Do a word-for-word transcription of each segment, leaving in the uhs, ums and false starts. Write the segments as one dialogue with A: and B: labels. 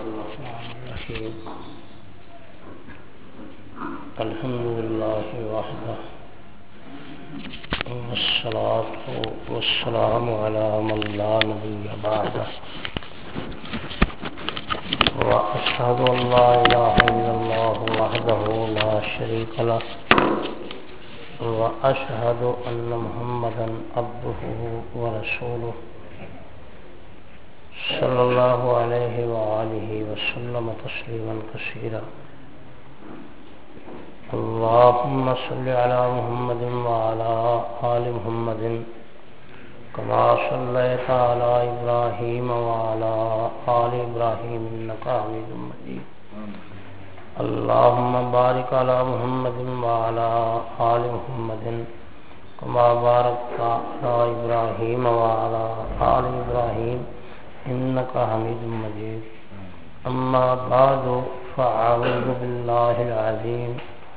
A: الرحمن الرحيم الحمد لله وحده والصلاة والسلام على من لا نبي بعده وأشهد أن لا إله إلا الله وحده لا شريك له وأشهد أن محمدا عبده ورسوله صلى الله عليه وآله وسلم تسليما كثيرا اللهم صل على محمد وعلى آل محمد كما صليت على إبراهيم وعلى آل إبراهيم إنك حميد مجيد اللهم بارك على محمد وعلى آل محمد كما باركت على إبراهيم وعلى آل إبراهيم إنك حميد مجيد أما بعد فأعوذ بالله العظيم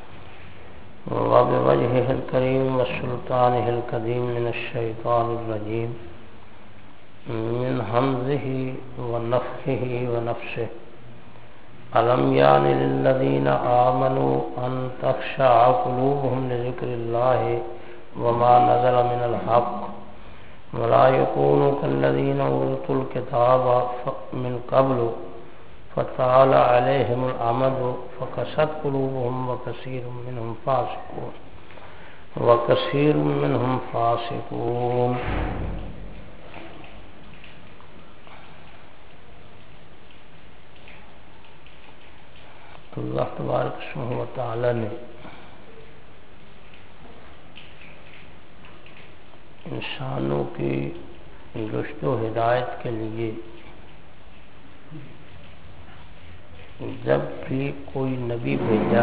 A: وبوجهه الكريم وسلطانه القديم من الشيطان الرجيم من همزه ونفخه ونفسه ألم يعن للذين آمنوا أن تخشع قلوبهم لذكر الله وما نزل من الحق ولا يكونوا كالذين أوتوا الكتاب من قبل فطال عليهم الأمد فقست قلوبهم وكثير منهم فاسقون وكثير منهم فاسقون اللہ تبارک و تعالی نے انسانوں کی رشد و ہدایت کے لیے جب بھی کوئی نبی بھیجا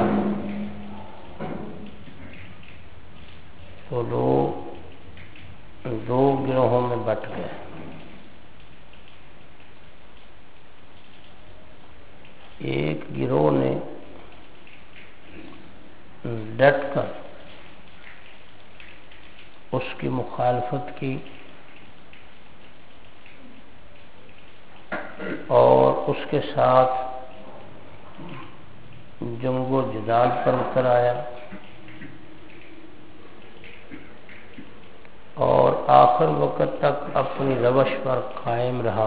A: تو لوگ دو گروہوں میں بٹ گئے. ایک گروہ نے ڈٹ کر اس کی مخالفت کی اور اس کے ساتھ جنگ و جدال پر اتر آیا اور آخر وقت تک اپنی روش پر قائم رہا.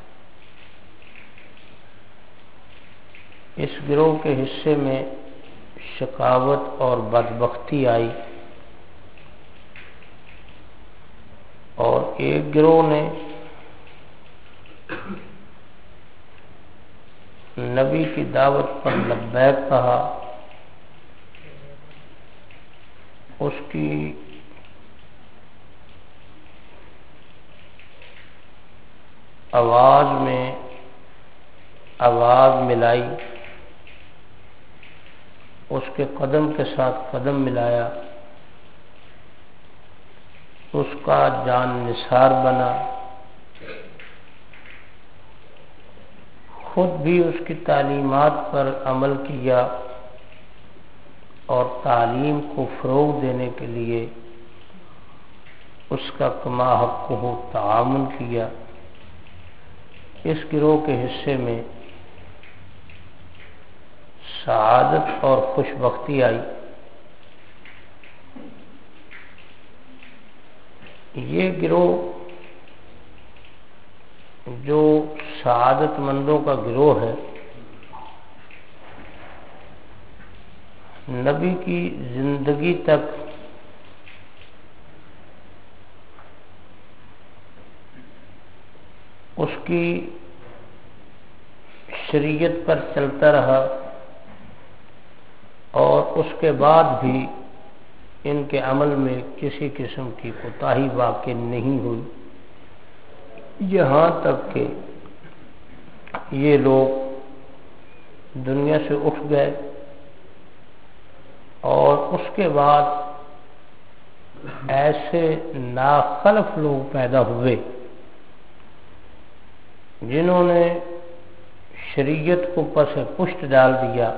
A: اس گروہ کے حصے میں شقاوت اور بدبختی آئی اور ایک گروہ نے نبی کی دعوت پر لبیک کہا. اس کی آواز میں آواز ملائی, اس کے قدم کے ساتھ قدم ملایا, اس کا جان نثار بنا, خود بھی اس کی تعلیمات پر عمل کیا اور تعلیم کو فروغ دینے کے لیے اس کا کما حق ہو تعاون کیا. اس گروہ کے حصے میں سعادت اور خوشبختی آئی. یہ گروہ جو سعادت مندوں کا گروہ ہے, نبی کی زندگی تک اس کی شریعت پر چلتا رہا اور اس کے بعد بھی ان کے عمل میں کسی قسم کی کوتاہی واقع نہیں ہوئی, یہاں تک کہ یہ لوگ دنیا سے اٹھ گئے اور اس کے بعد ایسے ناخلف لوگ پیدا ہوئے جنہوں نے شریعت کو پس پشت ڈال دیا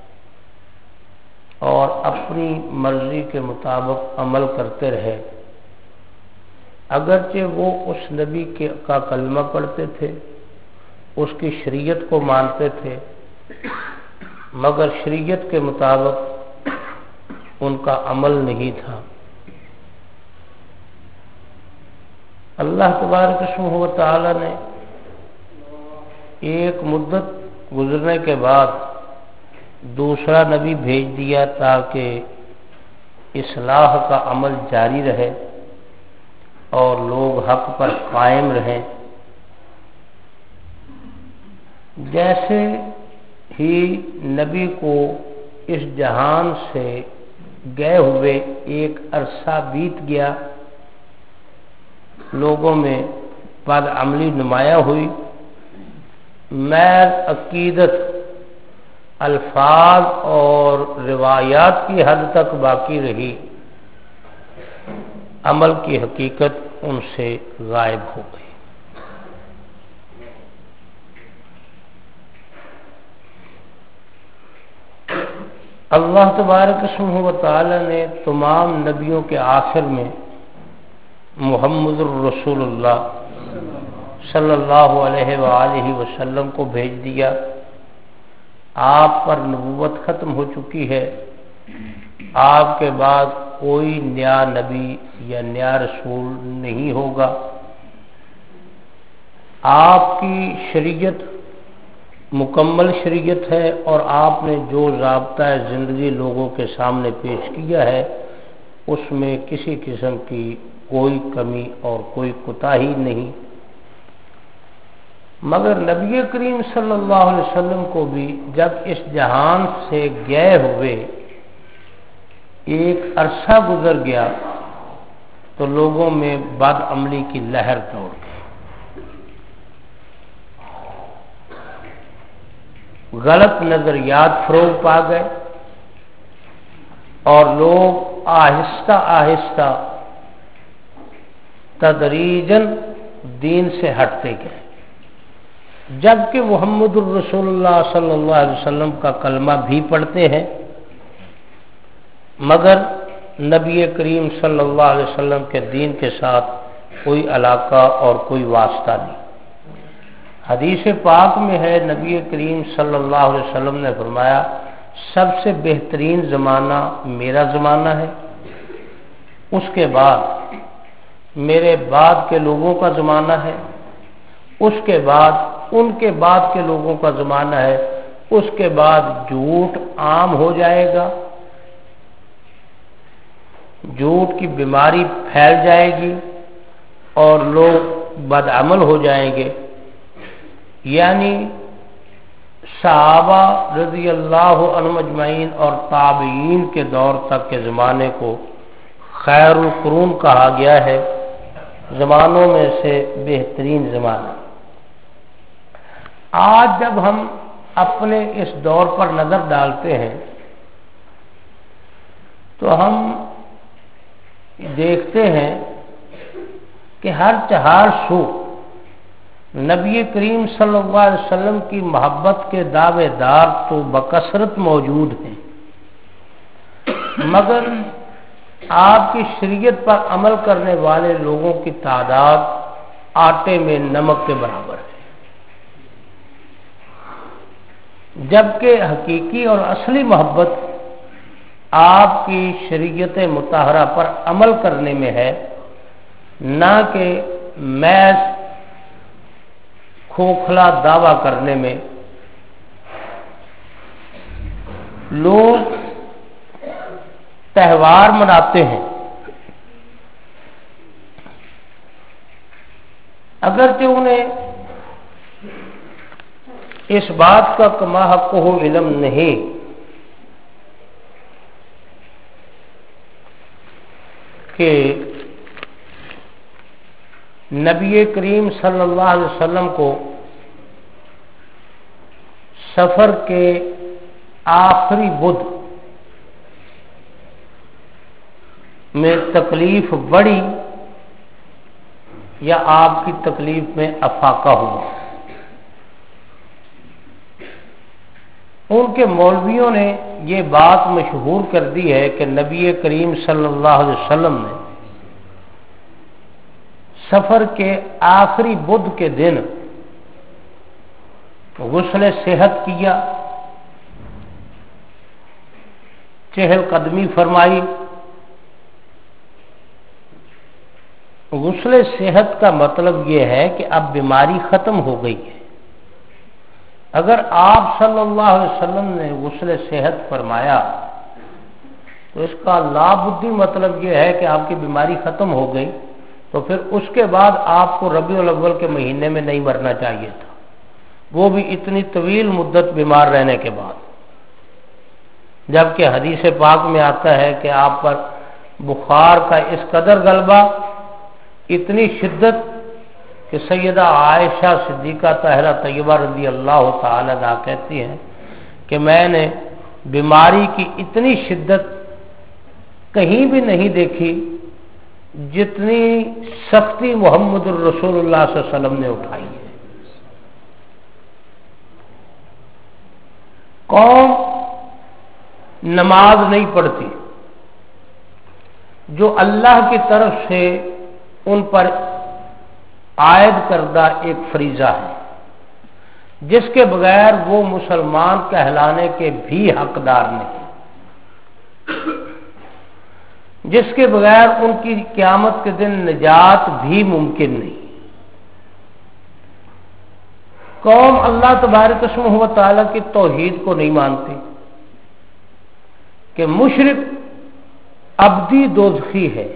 A: اور اپنی مرضی کے مطابق عمل کرتے رہے. اگرچہ وہ اس نبی کے کا کلمہ پڑھتے تھے اس کی شریعت کو مانتے تھے، مگر شریعت کے مطابق ان کا عمل نہیں تھا۔ اللہ تبارک و تعالی نے ایک مدت گزرنے کے بعد دوسرا نبی بھیج دیا تاکہ اصلاح کا عمل جاری رہے اور لوگ حق پر قائم رہیں۔ جیسے ہی نبی کو اس جہان سے گئے ہوئے ایک عرصہ بیت گیا، لوگوں میں بد عملی نمایاں ہوئی، محض عقیدت، الفاظ اور روایات کی حد تک باقی رہی، عمل کی حقیقت ان سے غائب ہو گئی۔ اللہ تبارک و تعالی نے تمام نبیوں کے آخر میں محمد الرسول اللہ صلی اللہ علیہ وآلہ وسلم کو بھیج دیا۔ آپ پر نبوت ختم ہو چکی ہے، آپ کے بعد کوئی نیا نبی یا نیا رسول نہیں ہوگا۔ آپ کی شریعت مکمل شریعت ہے اور آپ نے جو ضابطہ زندگی لوگوں کے سامنے پیش کیا ہے اس میں کسی قسم کی کوئی کمی اور کوئی کوتاہی نہیں۔ مگر نبی کریم صلی اللہ علیہ وسلم کو بھی جب اس جہان سے گئے ہوئے ایک عرصہ گزر گیا تو لوگوں میں بد عملی کی لہر دوڑ گئی، غلط نظریات فروغ پا گئے اور لوگ آہستہ آہستہ تدریجاً دین سے ہٹتے گئے، جبکہ محمد الرسول اللہ صلی اللہ علیہ وسلم کا کلمہ بھی پڑھتے ہیں، مگر نبی کریم صلی اللہ علیہ وسلم کے دین کے ساتھ کوئی علاقہ اور کوئی واسطہ نہیں۔ حدیث پاک میں ہے، نبی کریم صلی اللہ علیہ وسلم نے فرمایا سب سے بہترین زمانہ میرا زمانہ ہے، اس کے بعد میرے بعد کے لوگوں کا زمانہ ہے، اس کے بعد ان کے بعد کے لوگوں کا زمانہ ہے، اس کے بعد جھوٹ عام ہو جائے گا، جھوٹ کی بیماری پھیل جائے گی اور لوگ بدعمل ہو جائیں گے۔ یعنی صحابہ رضی اللہ عنہم اجمعین اور تابعین کے دور تک کے زمانے کو خیر القرون کہا گیا ہے، زمانوں میں سے بہترین زمانہ۔ آج جب ہم اپنے اس دور پر نظر ڈالتے ہیں تو ہم دیکھتے ہیں کہ ہر چہار سو نبی کریم صلی اللہ علیہ وسلم کی محبت کے دعوے دار تو بکثرت موجود ہیں، مگر آپ کی شریعت پر عمل کرنے والے لوگوں کی تعداد آٹے میں نمک کے برابر ہے، جبکہ حقیقی اور اصلی محبت آپ کی شریعت مطہرہ پر عمل کرنے میں ہے، نہ کہ محض کھوکھلا دعویٰ کرنے میں۔ لوگ تہوار مناتے ہیں، اگرچہ انہیں اس بات کا کما حق ہو علم نہیں کہ نبی کریم صلی اللہ علیہ وسلم کو سفر کے آخری بدھ میں تکلیف بڑھی یا آپ کی تکلیف میں افاقہ ہوا۔ ان کے مولویوں نے یہ بات مشہور کر دی ہے کہ نبی کریم صلی اللہ علیہ وسلم نے سفر کے آخری بدھ کے دن غسل صحت کیا، چہل قدمی فرمائی۔ غسل صحت کا مطلب یہ ہے کہ اب بیماری ختم ہو گئی ہے۔ اگر آپ صلی اللہ علیہ وسلم نے غسل صحت فرمایا تو اس کا لا بدی مطلب یہ ہے کہ آپ کی بیماری ختم ہو گئی، تو پھر اس کے بعد آپ کو ربیع الاول کے مہینے میں نہیں مرنا چاہیے تھا، وہ بھی اتنی طویل مدت بیمار رہنے کے بعد۔ جبکہ حدیث پاک میں آتا ہے کہ آپ پر بخار کا اس قدر غلبہ، اتنی شدت کہ سیدہ عائشہ صدیقہ طاہرہ طیبہ رضی اللہ تعالی عنہا کہتی ہیں کہ میں نے بیماری کی اتنی شدت کہیں بھی نہیں دیکھی جتنی سختی محمد الرسول اللہ صلی اللہ علیہ وسلم نے اٹھائی ہے۔ قوم نماز نہیں پڑھتی جو اللہ کی طرف سے ان پر عائد کردہ ایک فریضہ ہے، جس کے بغیر وہ مسلمان کہلانے کے بھی حقدار نہیں، جس کے بغیر ان کی قیامت کے دن نجات بھی ممکن نہیں۔ قوم اللہ تبارک و تعالی کی توحید کو نہیں مانتی کہ مشرک ابدی دوزخی ہے،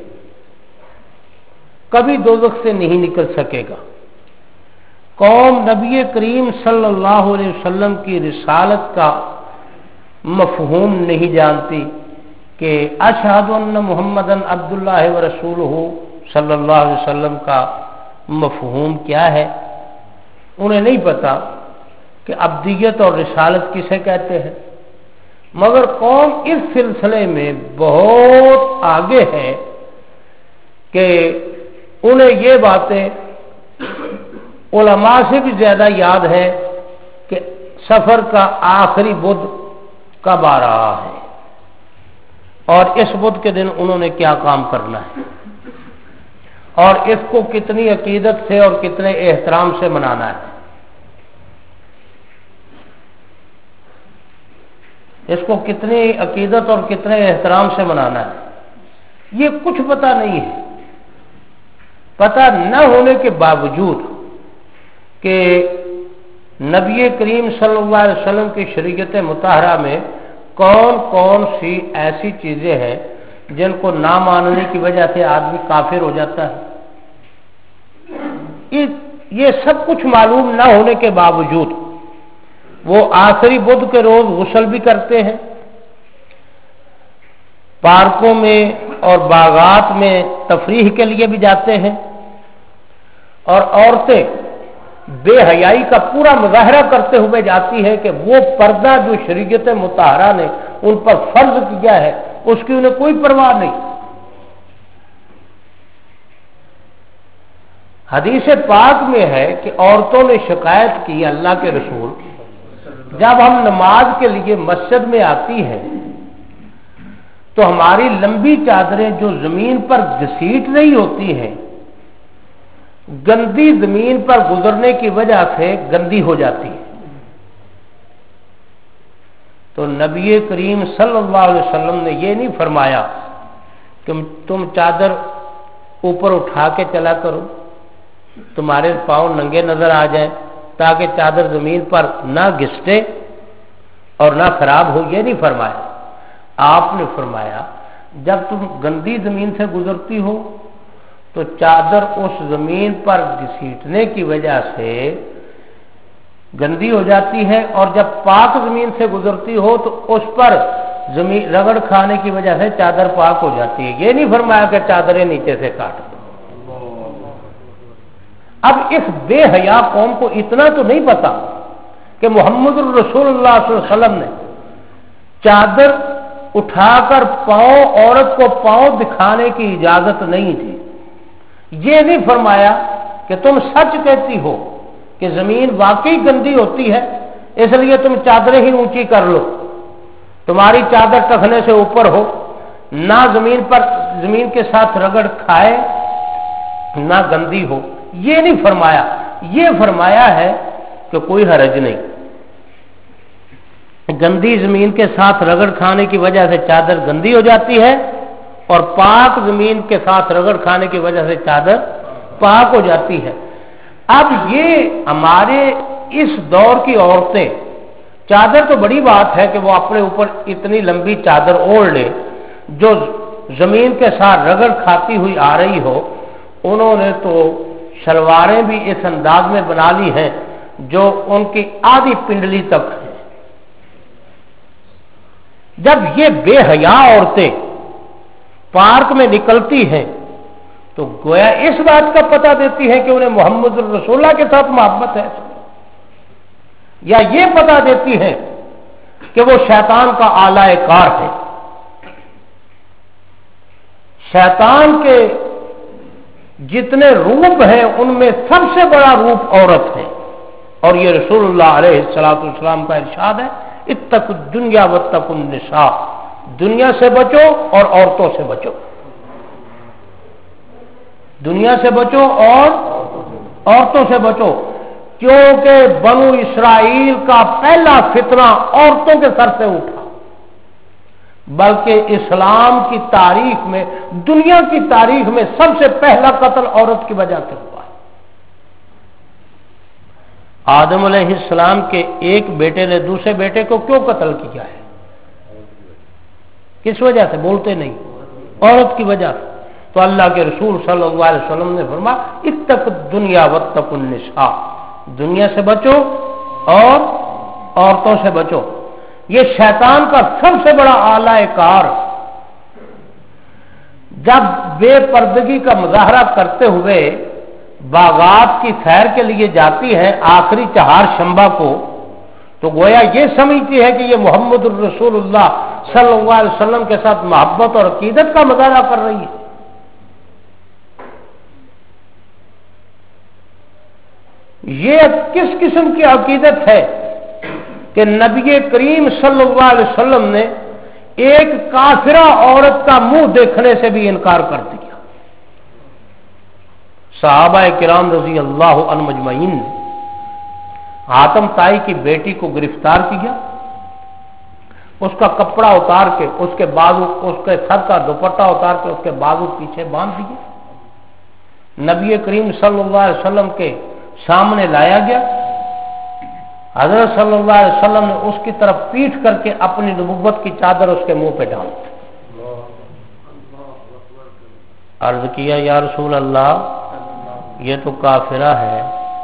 A: کبھی دوزخ سے نہیں نکل سکے گا۔ قوم نبی کریم صلی اللہ علیہ وسلم کی رسالت کا مفہوم نہیں جانتی کہ اشہد ان محمدن عبداللہ ورسولہ صلی اللہ علیہ وسلم کا مفہوم کیا ہے۔ انہیں نہیں پتا کہ ابدیت اور رسالت کسے کہتے ہیں، مگر قوم اس سلسلے میں بہت آگے ہے کہ انہیں یہ باتیں علماء سے بھی زیادہ یاد ہے کہ سفر کا آخری بدھ کب آ رہا ہے اور اس بدھ کے دن انہوں نے کیا کام کرنا ہے اور اس کو کتنی عقیدت سے اور کتنے احترام سے منانا ہے۔ اس کو کتنی عقیدت اور کتنے احترام سے منانا ہے، یہ کچھ پتہ نہیں ہے۔ پتہ نہ ہونے کے باوجود کہ نبی کریم صلی اللہ علیہ وسلم کی شریعت مطہرہ میں کون کون سی ایسی چیزیں ہیں جن کو نہ ماننے کی وجہ سے آدمی کافر ہو جاتا ہے، یہ سب کچھ معلوم نہ ہونے کے باوجود وہ آخری بدھ کے روز غسل بھی کرتے ہیں، پارکوں میں اور باغات میں تفریح کے لیے بھی جاتے ہیں، اور عورتیں بے حیائی کا پورا مظاہرہ کرتے ہوئے جاتی ہے کہ وہ پردہ جو شریعت مطہرہ نے ان پر فرض کیا ہے اس کی انہیں کوئی پرواہ نہیں۔ حدیث پاک میں ہے کہ عورتوں نے شکایت کی اللہ کے رسول جب ہم نماز کے لیے مسجد میں آتی ہیں تو ہماری لمبی چادریں جو زمین پر گھسیٹ رہی ہوتی ہیں گندی زمین پر گزرنے کی وجہ سے گندی ہو جاتی ہے، تو نبی کریم صلی اللہ علیہ وسلم نے یہ نہیں فرمایا کہ تم چادر اوپر اٹھا کے چلا کرو تمہارے پاؤں ننگے نظر آ جائیں تاکہ چادر زمین پر نہ گھسٹے اور نہ خراب ہو، یہ نہیں فرمایا۔ آپ نے فرمایا جب تم گندی زمین سے گزرتی ہو تو چادر اس زمین پر گھسیٹنے کی وجہ سے گندی ہو جاتی ہے، اور جب پاک زمین سے گزرتی ہو تو اس پر زمین رگڑ کھانے کی وجہ سے چادر پاک ہو جاتی ہے، یہ نہیں فرمایا کہ چادریں نیچے سے کاٹ دو۔ اب اس بے حیا قوم کو اتنا تو نہیں پتا کہ محمد الرسول اللہ صلی اللہ علیہ وسلم نے چادر اٹھا کر پاؤں عورت کو پاؤں دکھانے کی اجازت نہیں تھی، یہ نہیں فرمایا کہ تم سچ کہتی ہو کہ زمین واقعی گندی ہوتی ہے اس لیے تم چادریں ہی اونچی کر لو، تمہاری چادر ٹخنے سے اوپر ہو، نہ زمین پر زمین کے ساتھ رگڑ کھائے نہ گندی ہو، یہ نہیں فرمایا۔ یہ فرمایا ہے کہ کوئی حرج نہیں، गंदी जमीन के साथ रगड़ खाने की वजह से चादर गंदी हो जाती है और पाक जमीन के साथ रगड़ खाने की वजह से चादर पाक हो जाती है। अब ये हमारे इस दौर की औरतें, चादर तो बड़ी बात है कि वो अपने ऊपर इतनी लंबी चादर ओढ़ ले जो जमीन के साथ रगड़ खाती हुई आ रही हो, उन्होंने तो शलवारें भी इस अंदाज में बना ली हैं जो उनकी आधी पिंडली तक है। जब ये बेहया औरतें पार्क में निकलती हैं तो गोया इस बात का पता देती है कि उन्हें मोहम्मद रसूलुल्लाह के साथ मोहब्बत है, या ये पता देती है कि वो शैतान का आलाए कार है। शैतान के जितने रूप हैं उनमें सबसे बड़ा रूप औरत है, और ये रसूलुल्लाह अलैहिस्सलातु वस्सलाम का इरशाद है, इत्तकु दुनिया वत्तकुन निसा, दुनिया से बचो और औरतों से बचो, दुनिया से बचो और औरतों से बचो, क्योंकि बनु इस्राइल का पहला फितना औरतों के सर से उठा, बल्कि इस्लाम की तारीख में, दुनिया की तारीख में सबसे पहला कत्ल औरत की वजह से हुआ। आदम अलैहिस्सलाम के एक बेटे ने दूसरे बेटे को क्यों कत्ल किया है? किस वजह से? बोलते नहीं, औरत की वजह से। तो अल्लाह के रसूल सल्लल्लाहु अलैहि वसल्लम ने फरमाया, इत्तक दुनिया वत्तकुन निसा, दुनिया से बचो और औरतों से बचो। ये शैतान का सबसे बड़ा आला कार, जब बेपर्दगी का मुजाहरा करते हुए बागात की सैर के लिए जाती है आखिरी चहार शंबा को, तो गोया ये समझती है कि ये मोहम्मद रसूलुल्लाह सल्लल्लाहु अलैहि वसल्लम के साथ मोहब्बत और अकीदत का मुजाहरा कर रही है। ये किस किस्म की अकीदत है कि नबी करीम सल्लल्लाहु अलैहि वसल्लम ने एक काफिरा औरत का मुंह देखने से भी इनकार कर दिया। सहाबा किराम रजी अल्लाह अन्हुम अजमईन ने हातम ताई की बेटी को गिरफ्तार किया, उसका कपड़ा उतार के उसके बाजू, उसके सर का दुपट्टा उतार के उसके बाजू पीछे बांध दिए। नबी करीम सल्लल्लाहु अलैहि वसल्लम के सामने लाया गया। हजरत सल्लल्लाहु अलैहि वसल्लम ने उसकी तरफ पीठ करके अपनी नबुव्वत की चादर उसके मुंह पे डाल दी। अर्ज किया, या रसूल अल्लाह, ये तो काफिरा है,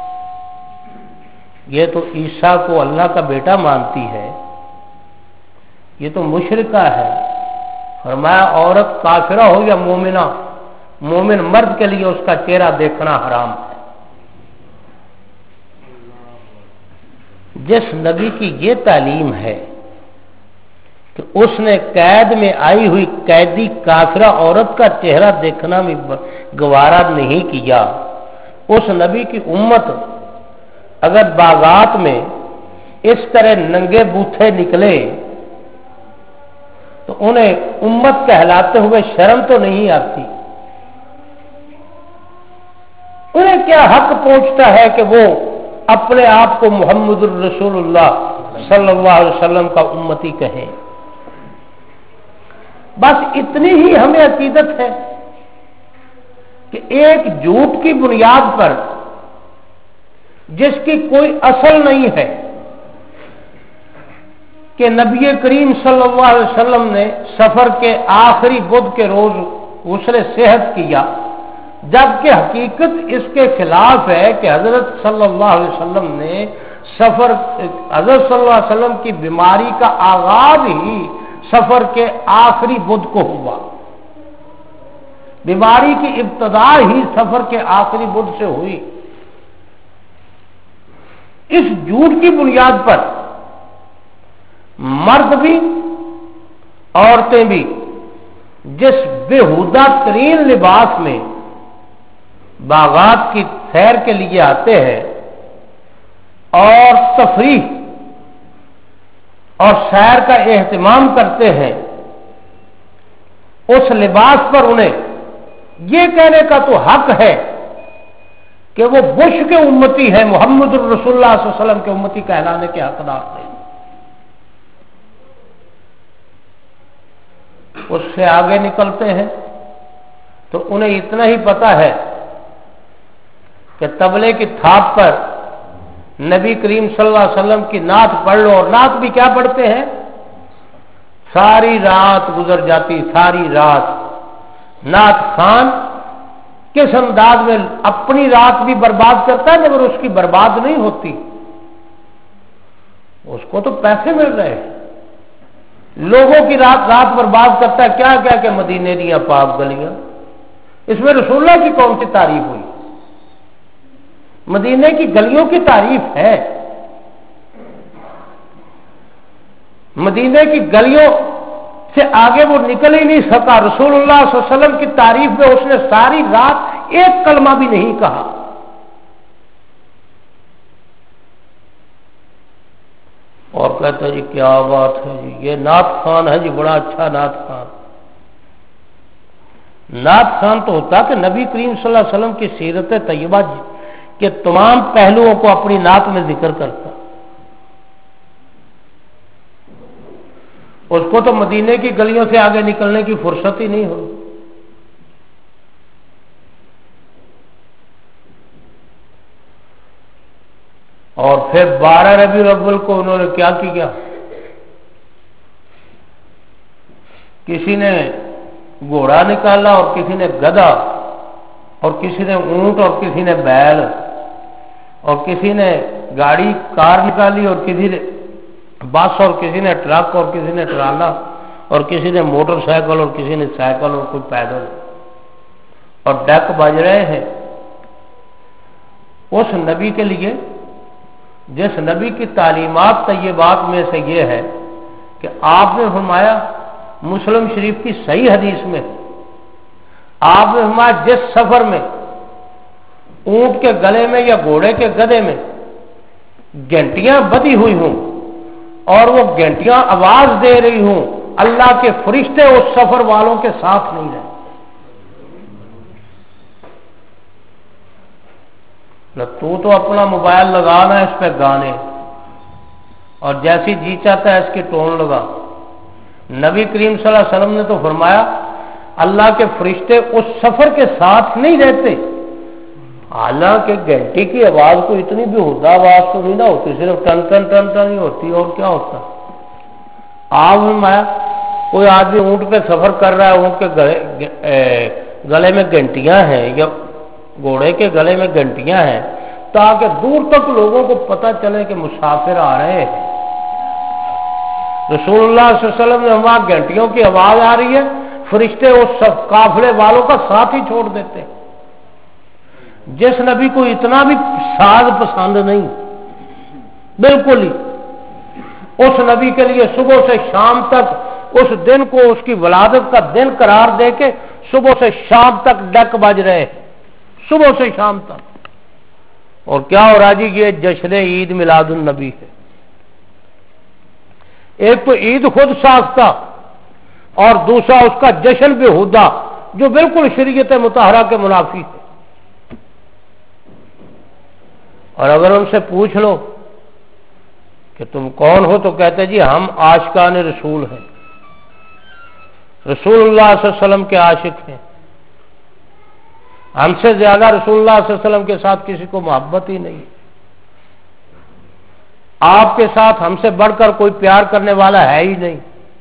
A: ये तो ईसा को अल्लाह का बेटा मानती है, ये तो मुशरिका है। फरमाया, औरत काफिरा हो या मोमिना, मोमिन मर्द के लिए उसका चेहरा देखना हराम है। जिस नबी की ये तालीम है कि उसने कैद में आई हुई कैदी काफिरा औरत का चेहरा देखना भी गवारा नहीं किया, उस नबी की उम्मत अगर बागात में इस तरह नंगे बूथे निकले तो उन्हें उम्मत कहलाते हुए शर्म तो नहीं आती? उन्हें क्या हक पहुंचता है कि वो अपने आप को मोहम्मद रसूलुल्लाह सल्लल्लाहु अलैहि वसल्लम का उम्मती कहें? बस इतनी ही हमें अकीदत है कि एक झूठ की बुनियाद पर, जिसकी कोई असल नहीं है, कि नबी करीम सल्लल्लाहु अलैहि वसल्लम ने सफर के आखिरी बुध के रोज गुस्ल सेहत किया, जबकि हकीकत इसके खिलाफ है कि हजरत सल्लल्लाहु अलैहि वसल्लम ने सफर, हजरत सल्लल्लाहु अलैहि वसल्लम की बीमारी का आगाज ही सफर के आखिरी बुध को हुआ। बीमारी की इब्तदा ही सफर के आखिरी बुध से हुई। इस झूठ की बुनियाद पर मर्द भी औरतें भी जिस बेहुदा तरीन लिबास में बागात की सैर के लिए आते हैं और तफरीह और सैर का एहतमाम करते हैं, उस लिबास पर उन्हें ये कहने का तो हक है कि वो बुश के उम्मती है, मोहम्मद रसूलुल्लाह सल्लल्लाहु अलैहि वसल्लम के उम्मती कहलाने के हकदार थे। اس سے آگے نکلتے ہیں تو انہیں اتنا ہی پتا ہے کہ طبلے کی تھاپ پر نبی کریم صلی اللہ علیہ وسلم کی نعت پڑھ لو، اور نعت بھی کیا پڑھتے ہیں؟ ساری رات گزر جاتی، ساری رات نعت خان کس انداز میں اپنی رات بھی برباد کرتا ہے مگر اس کی برباد نہیں ہوتی، اس کو تو پیسے مل رہے ہیں، لوگوں کی رات رات برباد کرتا ہے، کیا کیا کہ مدینے دیا پاک گلیاں، اس میں رسول اللہ کی کون سی تعریف ہوئی؟ مدینے کی گلیوں کی تعریف ہے، مدینے کی گلیوں سے آگے وہ نکل ہی نہیں سکا، رسول اللہ صلی اللہ علیہ وسلم کی تعریف میں اس نے ساری رات ایک کلمہ بھی نہیں کہا۔ اور کہتا ہے جی کیا بات ہے جی، یہ نعت خان ہے جی، بڑا اچھا نعت خان۔ نعت خان تو ہوتا کہ نبی کریم صلی اللہ علیہ وسلم کی سیرت طیبہ کے تمام پہلوؤں کو اپنی نعت میں ذکر کرتا، اس کو تو مدینے کی گلیوں سے آگے نکلنے کی فرصت ہی نہیں ہو۔ اور پھر بارہ ربیع الاول کو انہوں نے کیا کیا؟ کسی نے گھوڑا نکالا اور کسی نے گدھا، اور کسی نے اونٹ اور کسی نے بیل، اور کسی نے گاڑی کار نکالی اور کسی نے بس، اور کسی نے ٹرک اور کسی نے ٹرالا، اور کسی نے موٹر سائیکل اور کسی نے سائیکل اور کوئی پیدل، اور ڈیک بج رہے ہیں اس نبی کے لیے جس نبی کی تعلیمات طیبات میں سے یہ ہے کہ آپ نے فرمایا مسلم شریف کی صحیح حدیث میں، آپ نے فرمایا جس سفر میں اونٹ کے گلے میں یا گھوڑے کے گدھے میں گھنٹیاں بدی ہوئی ہوں اور وہ گھنٹیاں آواز دے رہی ہوں، اللہ کے فرشتے اس سفر والوں کے ساتھ نہیں رہے۔ تو تو اپنا موبائل لگانا اس پہ گانے اور جیسی جی چاہتا ہے اس کی ٹون لگا۔ نبی کریم صلی اللہ علیہ وسلم نے تو فرمایا اللہ کے فرشتے اس سفر کے ساتھ نہیں رہتے، حالانکہ گھنٹی کی آواز کو اتنی بھی ہوتا آواز تو نہیں نہ ہوتی، صرف ٹن ٹن ٹن ٹن ہی ہوتی، اور کیا ہوتا؟ آپ فرمایا کوئی آدمی اونٹ پہ سفر کر رہا ہے، اونٹ کے گلے گلے میں گھنٹیاں ہیں یا گھوڑے کے گلے میں گھنٹیاں ہیں تاکہ دور تک لوگوں کو پتہ چلے کہ مسافر آ رہے ہیں۔ رسول اللہ صلی اللہ علیہ وسلم نے وہاں گھنٹیوں کی آواز آ رہی ہے، فرشتے اس سب قافلے والوں کا ساتھ ہی چھوڑ دیتے۔ جس نبی کو اتنا بھی ساز پسند نہیں، بالکل ہی، اس نبی کے لیے صبح سے شام تک اس دن کو اس کی ولادت کا دن قرار دے کے صبح سے شام تک ڈک بج رہے ہیں، صبح سے شام تک۔ اور کیا ہو رہا جی؟ یہ جشن عید میلاد النبی ہے۔ ایک تو عید خود ساختہ اور دوسرا اس کا جشن بےہودہ جو بالکل شریعت مطہرہ کے منافی ہے۔ اور اگر ان سے پوچھ لو کہ تم کون ہو تو کہتے جی ہم عاشقان رسول ہیں، رسول اللہ صلی اللہ علیہ وسلم کے عاشق ہیں، ہم سے زیادہ رسول اللہ صلی اللہ علیہ وسلم کے ساتھ کسی کو محبت ہی نہیں، آپ کے ساتھ ہم سے بڑھ کر کوئی پیار کرنے والا ہے ہی نہیں۔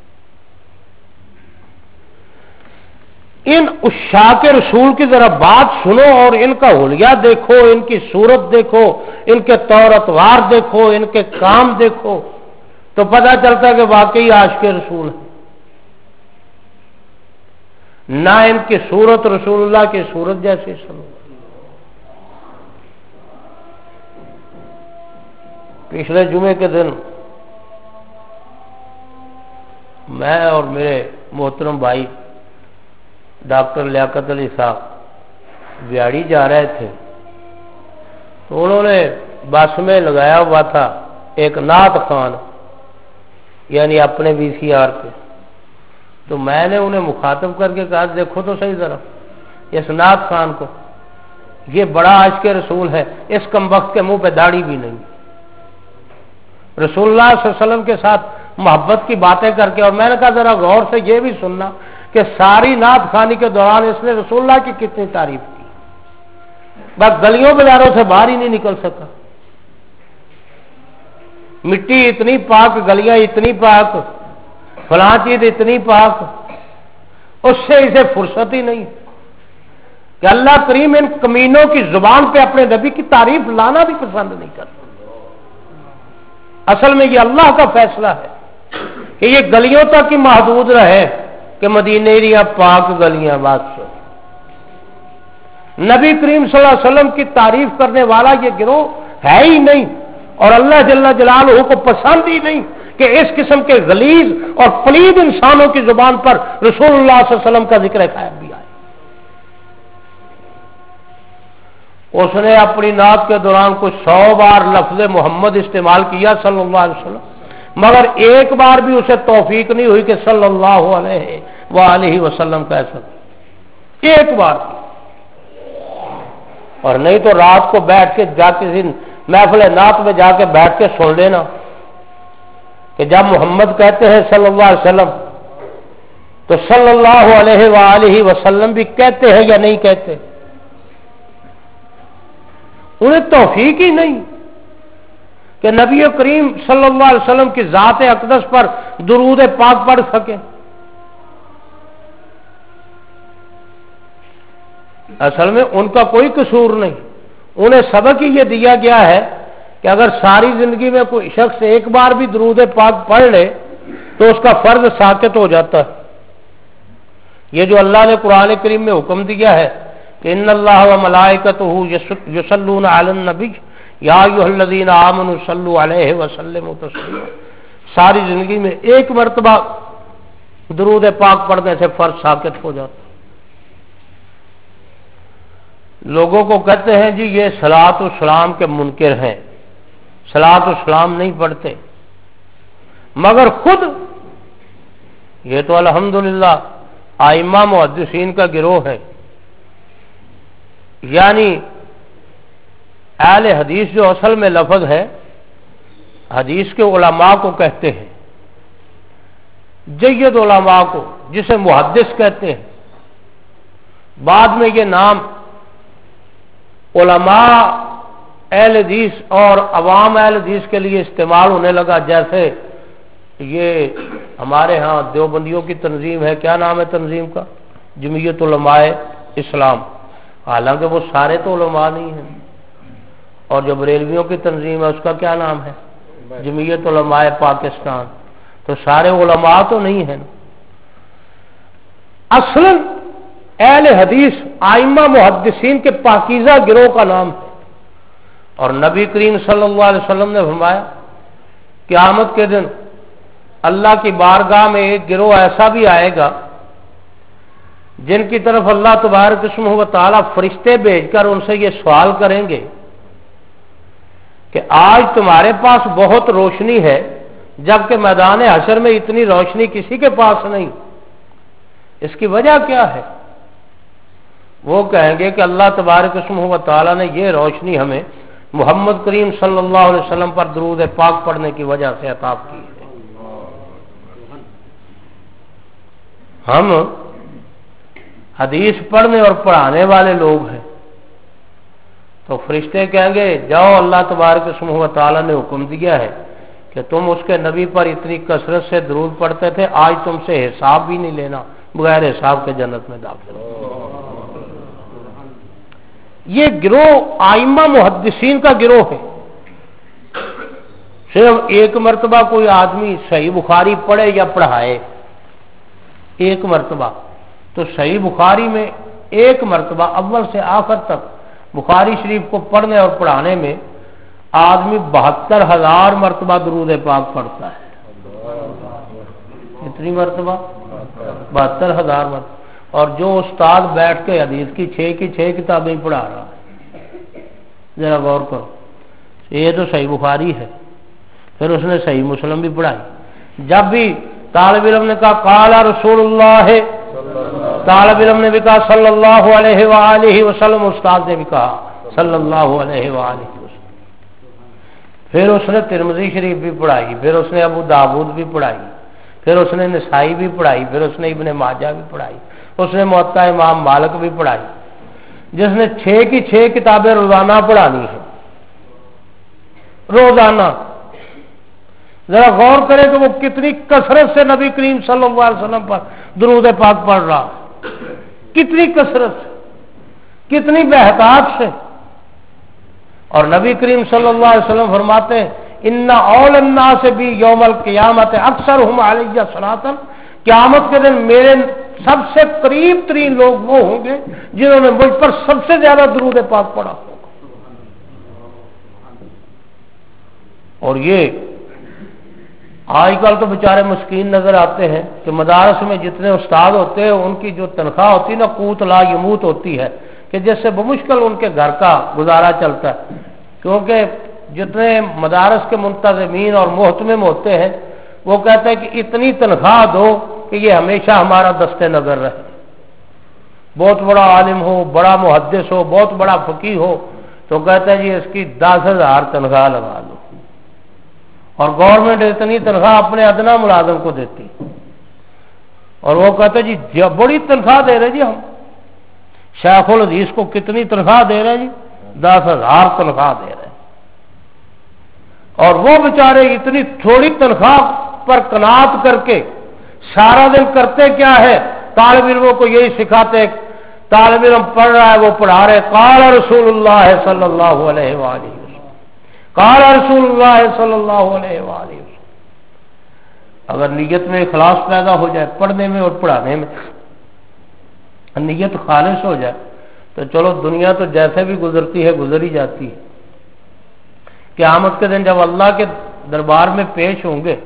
A: ان عشاق رسول کی ذرا بات سنو اور ان کا حلیہ دیکھو، ان کی صورت دیکھو، ان کے طور اطوار دیکھو، ان کے کام دیکھو، تو پتہ چلتا ہے کہ واقعی عاشق رسول ہے۔ نہ ان کی صورت رسول اللہ کی صورت جیسی سنو۔ پچھلے جمعے کے دن میں اور میرے محترم بھائی ڈاکٹر لیاقت علی صاحب بیاڑی جا رہے تھے، تو انہوں نے بس میں لگایا ہوا تھا ایک نعت خوان، یعنی اپنے وی سی آر پہ، تو میں نے انہیں مخاطب کر کے کہا دیکھو تو صحیح ذرا اس نعت خوان کو، یہ بڑا عاشق رسول ہے، اس کم وقت کے منہ پہ داڑھی بھی نہیں، رسول اللہ صلی اللہ علیہ وسلم کے ساتھ محبت کی باتیں کر کے۔ اور میں نے کہا ذرا غور سے یہ بھی سننا کہ ساری نعت خوانی کے دوران اس نے رسول اللہ کی کتنی تعریف کی، بس گلیوں بازاروں سے باہر ہی نہیں نکل سکا. مٹی اتنی پاک، گلیاں اتنی پاک، فلاں چیز اتنی پاک، اس سے اسے فرصت ہی نہیں کہ اللہ کریم ان کمینوں کی زبان پہ اپنے نبی کی تعریف لانا بھی پسند نہیں کرتا. اصل میں یہ اللہ کا فیصلہ ہے کہ یہ گلیوں تک ہی محدود رہے کہ مدینے دیا پاک گلیاں. بات سو نبی کریم صلی اللہ علیہ وسلم کی تعریف کرنے والا یہ گروہ ہے ہی نہیں، اور اللہ جل جلالہ کو پسند ہی نہیں کہ اس قسم کے غلیظ اور پلید انسانوں کی زبان پر رسول اللہ صلی اللہ علیہ وسلم کا ذکر خیر بھی آئے. اس نے اپنی نعت کے دوران کچھ سو بار لفظ محمد استعمال کیا صلی اللہ علیہ وسلم، مگر ایک بار بھی اسے توفیق نہیں ہوئی کہ صلی اللہ علیہ وآلہ وسلم کہہ سکے، ایک بار. اور نہیں تو رات کو بیٹھ کے جا کے محفل نعت میں جا کے بیٹھ کے سن لینا کہ جب محمد کہتے ہیں صلی اللہ علیہ وسلم تو صلی اللہ علیہ وآلہ وسلم بھی کہتے ہیں یا نہیں کہتے. انہیں توفیق ہی نہیں کہ نبی کریم صلی اللہ علیہ وسلم کی ذات اقدس پر درود پاک پڑھ سکیں. اصل میں ان کا کوئی قصور نہیں، انہیں سبق ہی یہ دیا گیا ہے کہ اگر ساری زندگی میں کوئی شخص ایک بار بھی درود پاک پڑھ لے تو اس کا فرض ساقط ہو جاتا ہے. یہ جو اللہ نے قرآن کریم میں حکم دیا ہے کہ ان اللہ و ملائکتہ یصلون علی النبی یا ایھا الذین آمنوا صلوا علیہ وسلموا تسلیما، ساری زندگی میں ایک مرتبہ درود پاک پڑھنے سے فرض ساقط ہو جاتا. لوگوں کو کہتے ہیں جی یہ صلاۃ و سلام کے منکر ہیں، صلاۃ و سلام نہیں پڑھتے، مگر خود یہ تو الحمدللہ ائمہ محدثین کا گروہ ہے، یعنی اہل حدیث جو اصل میں لفظ ہے حدیث کے علماء کو کہتے ہیں، جید علماء کو جسے محدث کہتے ہیں. بعد میں یہ نام علماء اہل حدیث اور عوام اہل حدیث کے لیے استعمال ہونے لگا. جیسے یہ ہمارے ہاں دیوبندیوں کی تنظیم ہے، کیا نام ہے تنظیم کا؟ جمعیت علماء اسلام. حالانکہ وہ سارے تو علماء نہیں ہیں. اور جو بریلویوں کی تنظیم ہے اس کا کیا نام ہے؟ جمعیت علماء پاکستان. تو سارے علماء تو نہیں ہیں. اصل اہل حدیث ائمہ محدثین کے پاکیزہ گروہ کا نام ہے. اور نبی کریم صلی اللہ علیہ وسلم نے فرمایا قیامت کے دن اللہ کی بارگاہ میں ایک گروہ ایسا بھی آئے گا جن کی طرف اللہ تبارک اسمہ و تعالی فرشتے بھیج کر ان سے یہ سوال کریں گے کہ آج تمہارے پاس بہت روشنی ہے جبکہ میدان حشر میں اتنی روشنی کسی کے پاس نہیں، اس کی وجہ کیا ہے؟ وہ کہیں گے کہ اللہ تبارک اسمہ و تعالی نے یہ روشنی ہمیں محمد کریم صلی اللہ علیہ وسلم پر درود پاک پڑھنے کی وجہ سے عطا کی ہے. ہم حدیث پڑھنے اور پڑھانے والے لوگ ہیں تو فرشتے کہیں گے جاؤ اللہ تبارک اسمہ و تعالی نے حکم دیا ہے کہ تم اس کے نبی پر اتنی کثرت سے درود پڑھتے تھے، آج تم سے حساب بھی نہیں لینا، بغیر حساب کے جنت میں داخل ہو. یہ گروہ ائمہ محدثین کا گروہ ہے. صرف ایک مرتبہ کوئی آدمی صحیح بخاری پڑھے یا پڑھائے، ایک مرتبہ تو صحیح بخاری میں ایک مرتبہ اول سے آخر تک بخاری شریف کو پڑھنے اور پڑھانے میں آدمی بہتر ہزار مرتبہ درود پاک پڑھتا ہے. کتنی مرتبہ؟ بہتر ہزار مرتبہ. اور جو استاد بیٹھ کے حدیث کی چھ کی چھ کتابیں پڑھا رہا ہے، ذرا غور کرو. یہ تو صحیح بخاری ہے، پھر اس نے صحیح مسلم بھی پڑھائی. جب بھی طالب علم نے کہا قال رسول اللہ، طالب علم نے بھی کہا صلی اللہ علیہ وآلہ وسلم، استاد نے بھی کہا صلی اللہ علیہ وآلہ وسلم. پھر اس نے ترمذی شریف بھی پڑھائی، پھر اس نے ابو داؤد بھی پڑھائی، پھر اس نے نسائی بھی پڑھائی، پھر اس نے ابن ماجہ بھی پڑھائی، اس نے موطا امام مالک بھی پڑھائی، جس نے چھ کی چھ کتابیں روزانہ پڑھانی ہیں، روزانہ۔ ذرا غور کرے کہ وہ کتنی کثرت سے نبی کریم صلی اللہ علیہ وسلم پر درود پاک پڑھ رہا، کتنی کثرت سے، کتنی بہتات سے۔ اور نبی کریم صلی اللہ علیہ وسلم فرماتے ہیں ان اول الناس بھی یوم القیامت اکثرهم علی صلاۃ، قیامت کے دن میرے سب سے قریب ترین لوگ وہ ہوں گے جنہوں نے مجھ پر سب سے زیادہ درود پاک پڑھا ہوگا۔ اور یہ آج کل تو بیچارے مسکین نظر آتے ہیں کہ مدارس میں جتنے استاد ہوتے ہیں ان کی جو تنخواہ ہوتی ہے نا قوت لا یموت ہوتی ہے، کہ جس سے بمشکل ان کے گھر کا گزارا چلتا ہے، کیونکہ جتنے مدارس کے منتظمین اور محتمم ہوتے ہیں وہ کہتے ہیں کہ اتنی تنخواہ دو کہ یہ ہمیشہ ہمارا دست نظر رہے، بہت بڑا عالم ہو، بڑا محدث ہو، بہت بڑا فقیہ ہو، تو کہتے ہیں جی اس کی دس ہزار تنخواہ لگا دو، اور گورنمنٹ اتنی تنخواہ اپنے ادنا ملازم کو دیتی، اور وہ کہتے ہیں جی بڑی تنخواہ دے رہے جی ہم، شیخ الحدیث کو کتنی تنخواہ دے رہے ہیں جی، دس ہزار تنخواہ دے رہے ہیں، اور وہ بیچارے اتنی تھوڑی تنخواہ پر قناعت کر کے سارا دن کرتے کیا ہے، طالب علموں کو یہی سکھاتے، طالب علم پڑھ رہا ہے وہ پڑھا رہے قال رسول اللہ صلی اللہ علیہ وآلہ وسلم، قال رسول اللہ صلی اللہ علیہ وآلہ وسلم۔ اگر نیت میں اخلاص پیدا ہو جائے پڑھنے میں اور پڑھانے میں، نیت خالص ہو جائے تو چلو دنیا تو جیسے بھی گزرتی ہے گزر ہی جاتی ہے، قیامت کے دن جب اللہ کے دربار میں پیش ہوں گے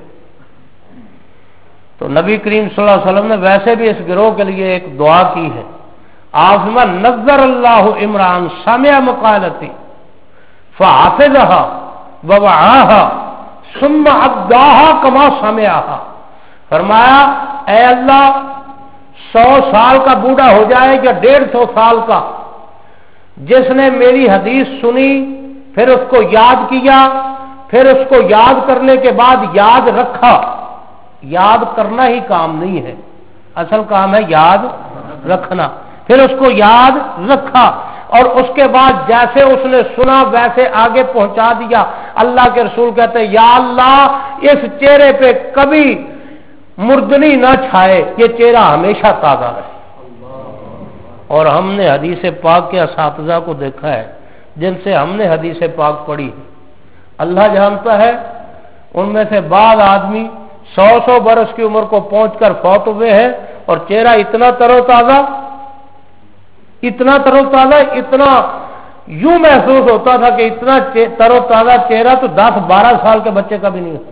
A: تو نبی کریم صلی اللہ علیہ وسلم نے ویسے بھی اس گروہ کے لیے ایک دعا کی ہے، آفما نظر اللہ عمران سمع مقالتی فحافظها ووعاها ثم اداها كما سمعها، فرمایا اے اللہ سو سال کا بوڑھا ہو جائے یا ڈیڑھ سو سال کا، جس نے میری حدیث سنی پھر اس کو یاد کیا، پھر اس کو یاد کرنے کے بعد یاد رکھا، یاد کرنا ہی کام نہیں ہے، اصل کام ہے یاد رکھنا، پھر اس کو یاد رکھا اور اس کے بعد جیسے اس نے سنا ویسے آگے پہنچا دیا۔ اللہ کے رسول کہتے ہیں یا اللہ اس چہرے پہ کبھی مردنی نہ چھائے، یہ چہرہ ہمیشہ تازہ رہے۔ اور ہم نے حدیث پاک کے اساتذہ کو دیکھا ہے جن سے ہم نے حدیث پاک پڑھی، اللہ جانتا ہے ان میں سے بعض آدمی سو سو برس کی عمر کو پہنچ کر فوت ہوئے ہیں اور چہرہ اتنا تر و تازہ، اتنا تر و تازہ، اتنا یوں محسوس ہوتا تھا کہ اتنا تر و تازہ چہرہ تو دس بارہ سال کے بچے کا بھی نہیں ہوتا۔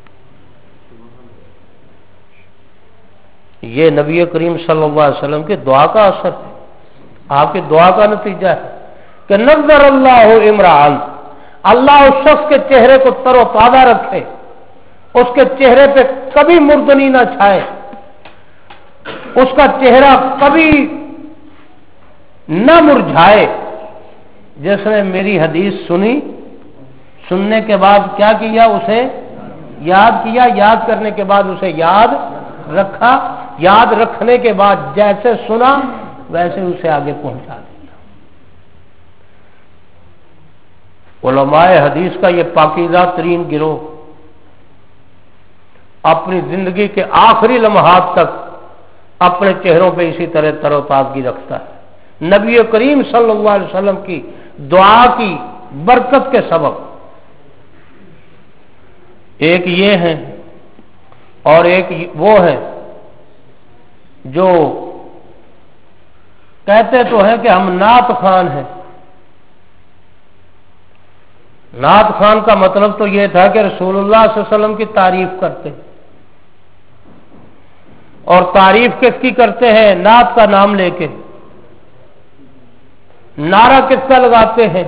A: یہ نبی کریم صلی اللہ علیہ وسلم کی دعا کا اثر ہے، آپ کی دعا کا نتیجہ ہے کہ نظر اللہ عمران، اللہ اس شخص کے چہرے کو تر و تازہ رکھے، اس کے چہرے پہ کبھی مردنی نہ چھائے، اس کا چہرہ کبھی نہ مرجھائے، جس نے میری حدیث سنی، سننے کے بعد کیا کیا، اسے یاد کیا، یاد کرنے کے بعد اسے یاد رکھا، یاد رکھنے کے بعد جیسے سنا ویسے اسے آگے پہنچا دیا۔ علماء حدیث کا یہ پاکیزہ ترین گروہ اپنی زندگی کے آخری لمحات تک اپنے چہروں پہ اسی طرح تر و تازگی رکھتا ہے، نبی کریم صلی اللہ علیہ وسلم کی دعا کی برکت کے سبب۔ ایک یہ ہے اور ایک وہ ہے جو کہتے تو ہیں کہ ہم نعت خوان ہیں۔ نعت خوان کا مطلب تو یہ تھا کہ رسول اللہ صلی اللہ علیہ وسلم کی تعریف کرتے، اور تعریف کس کی کرتے ہیں؟ نعت کا نام لے کے۔ نعرہ کس کا لگاتے ہیں؟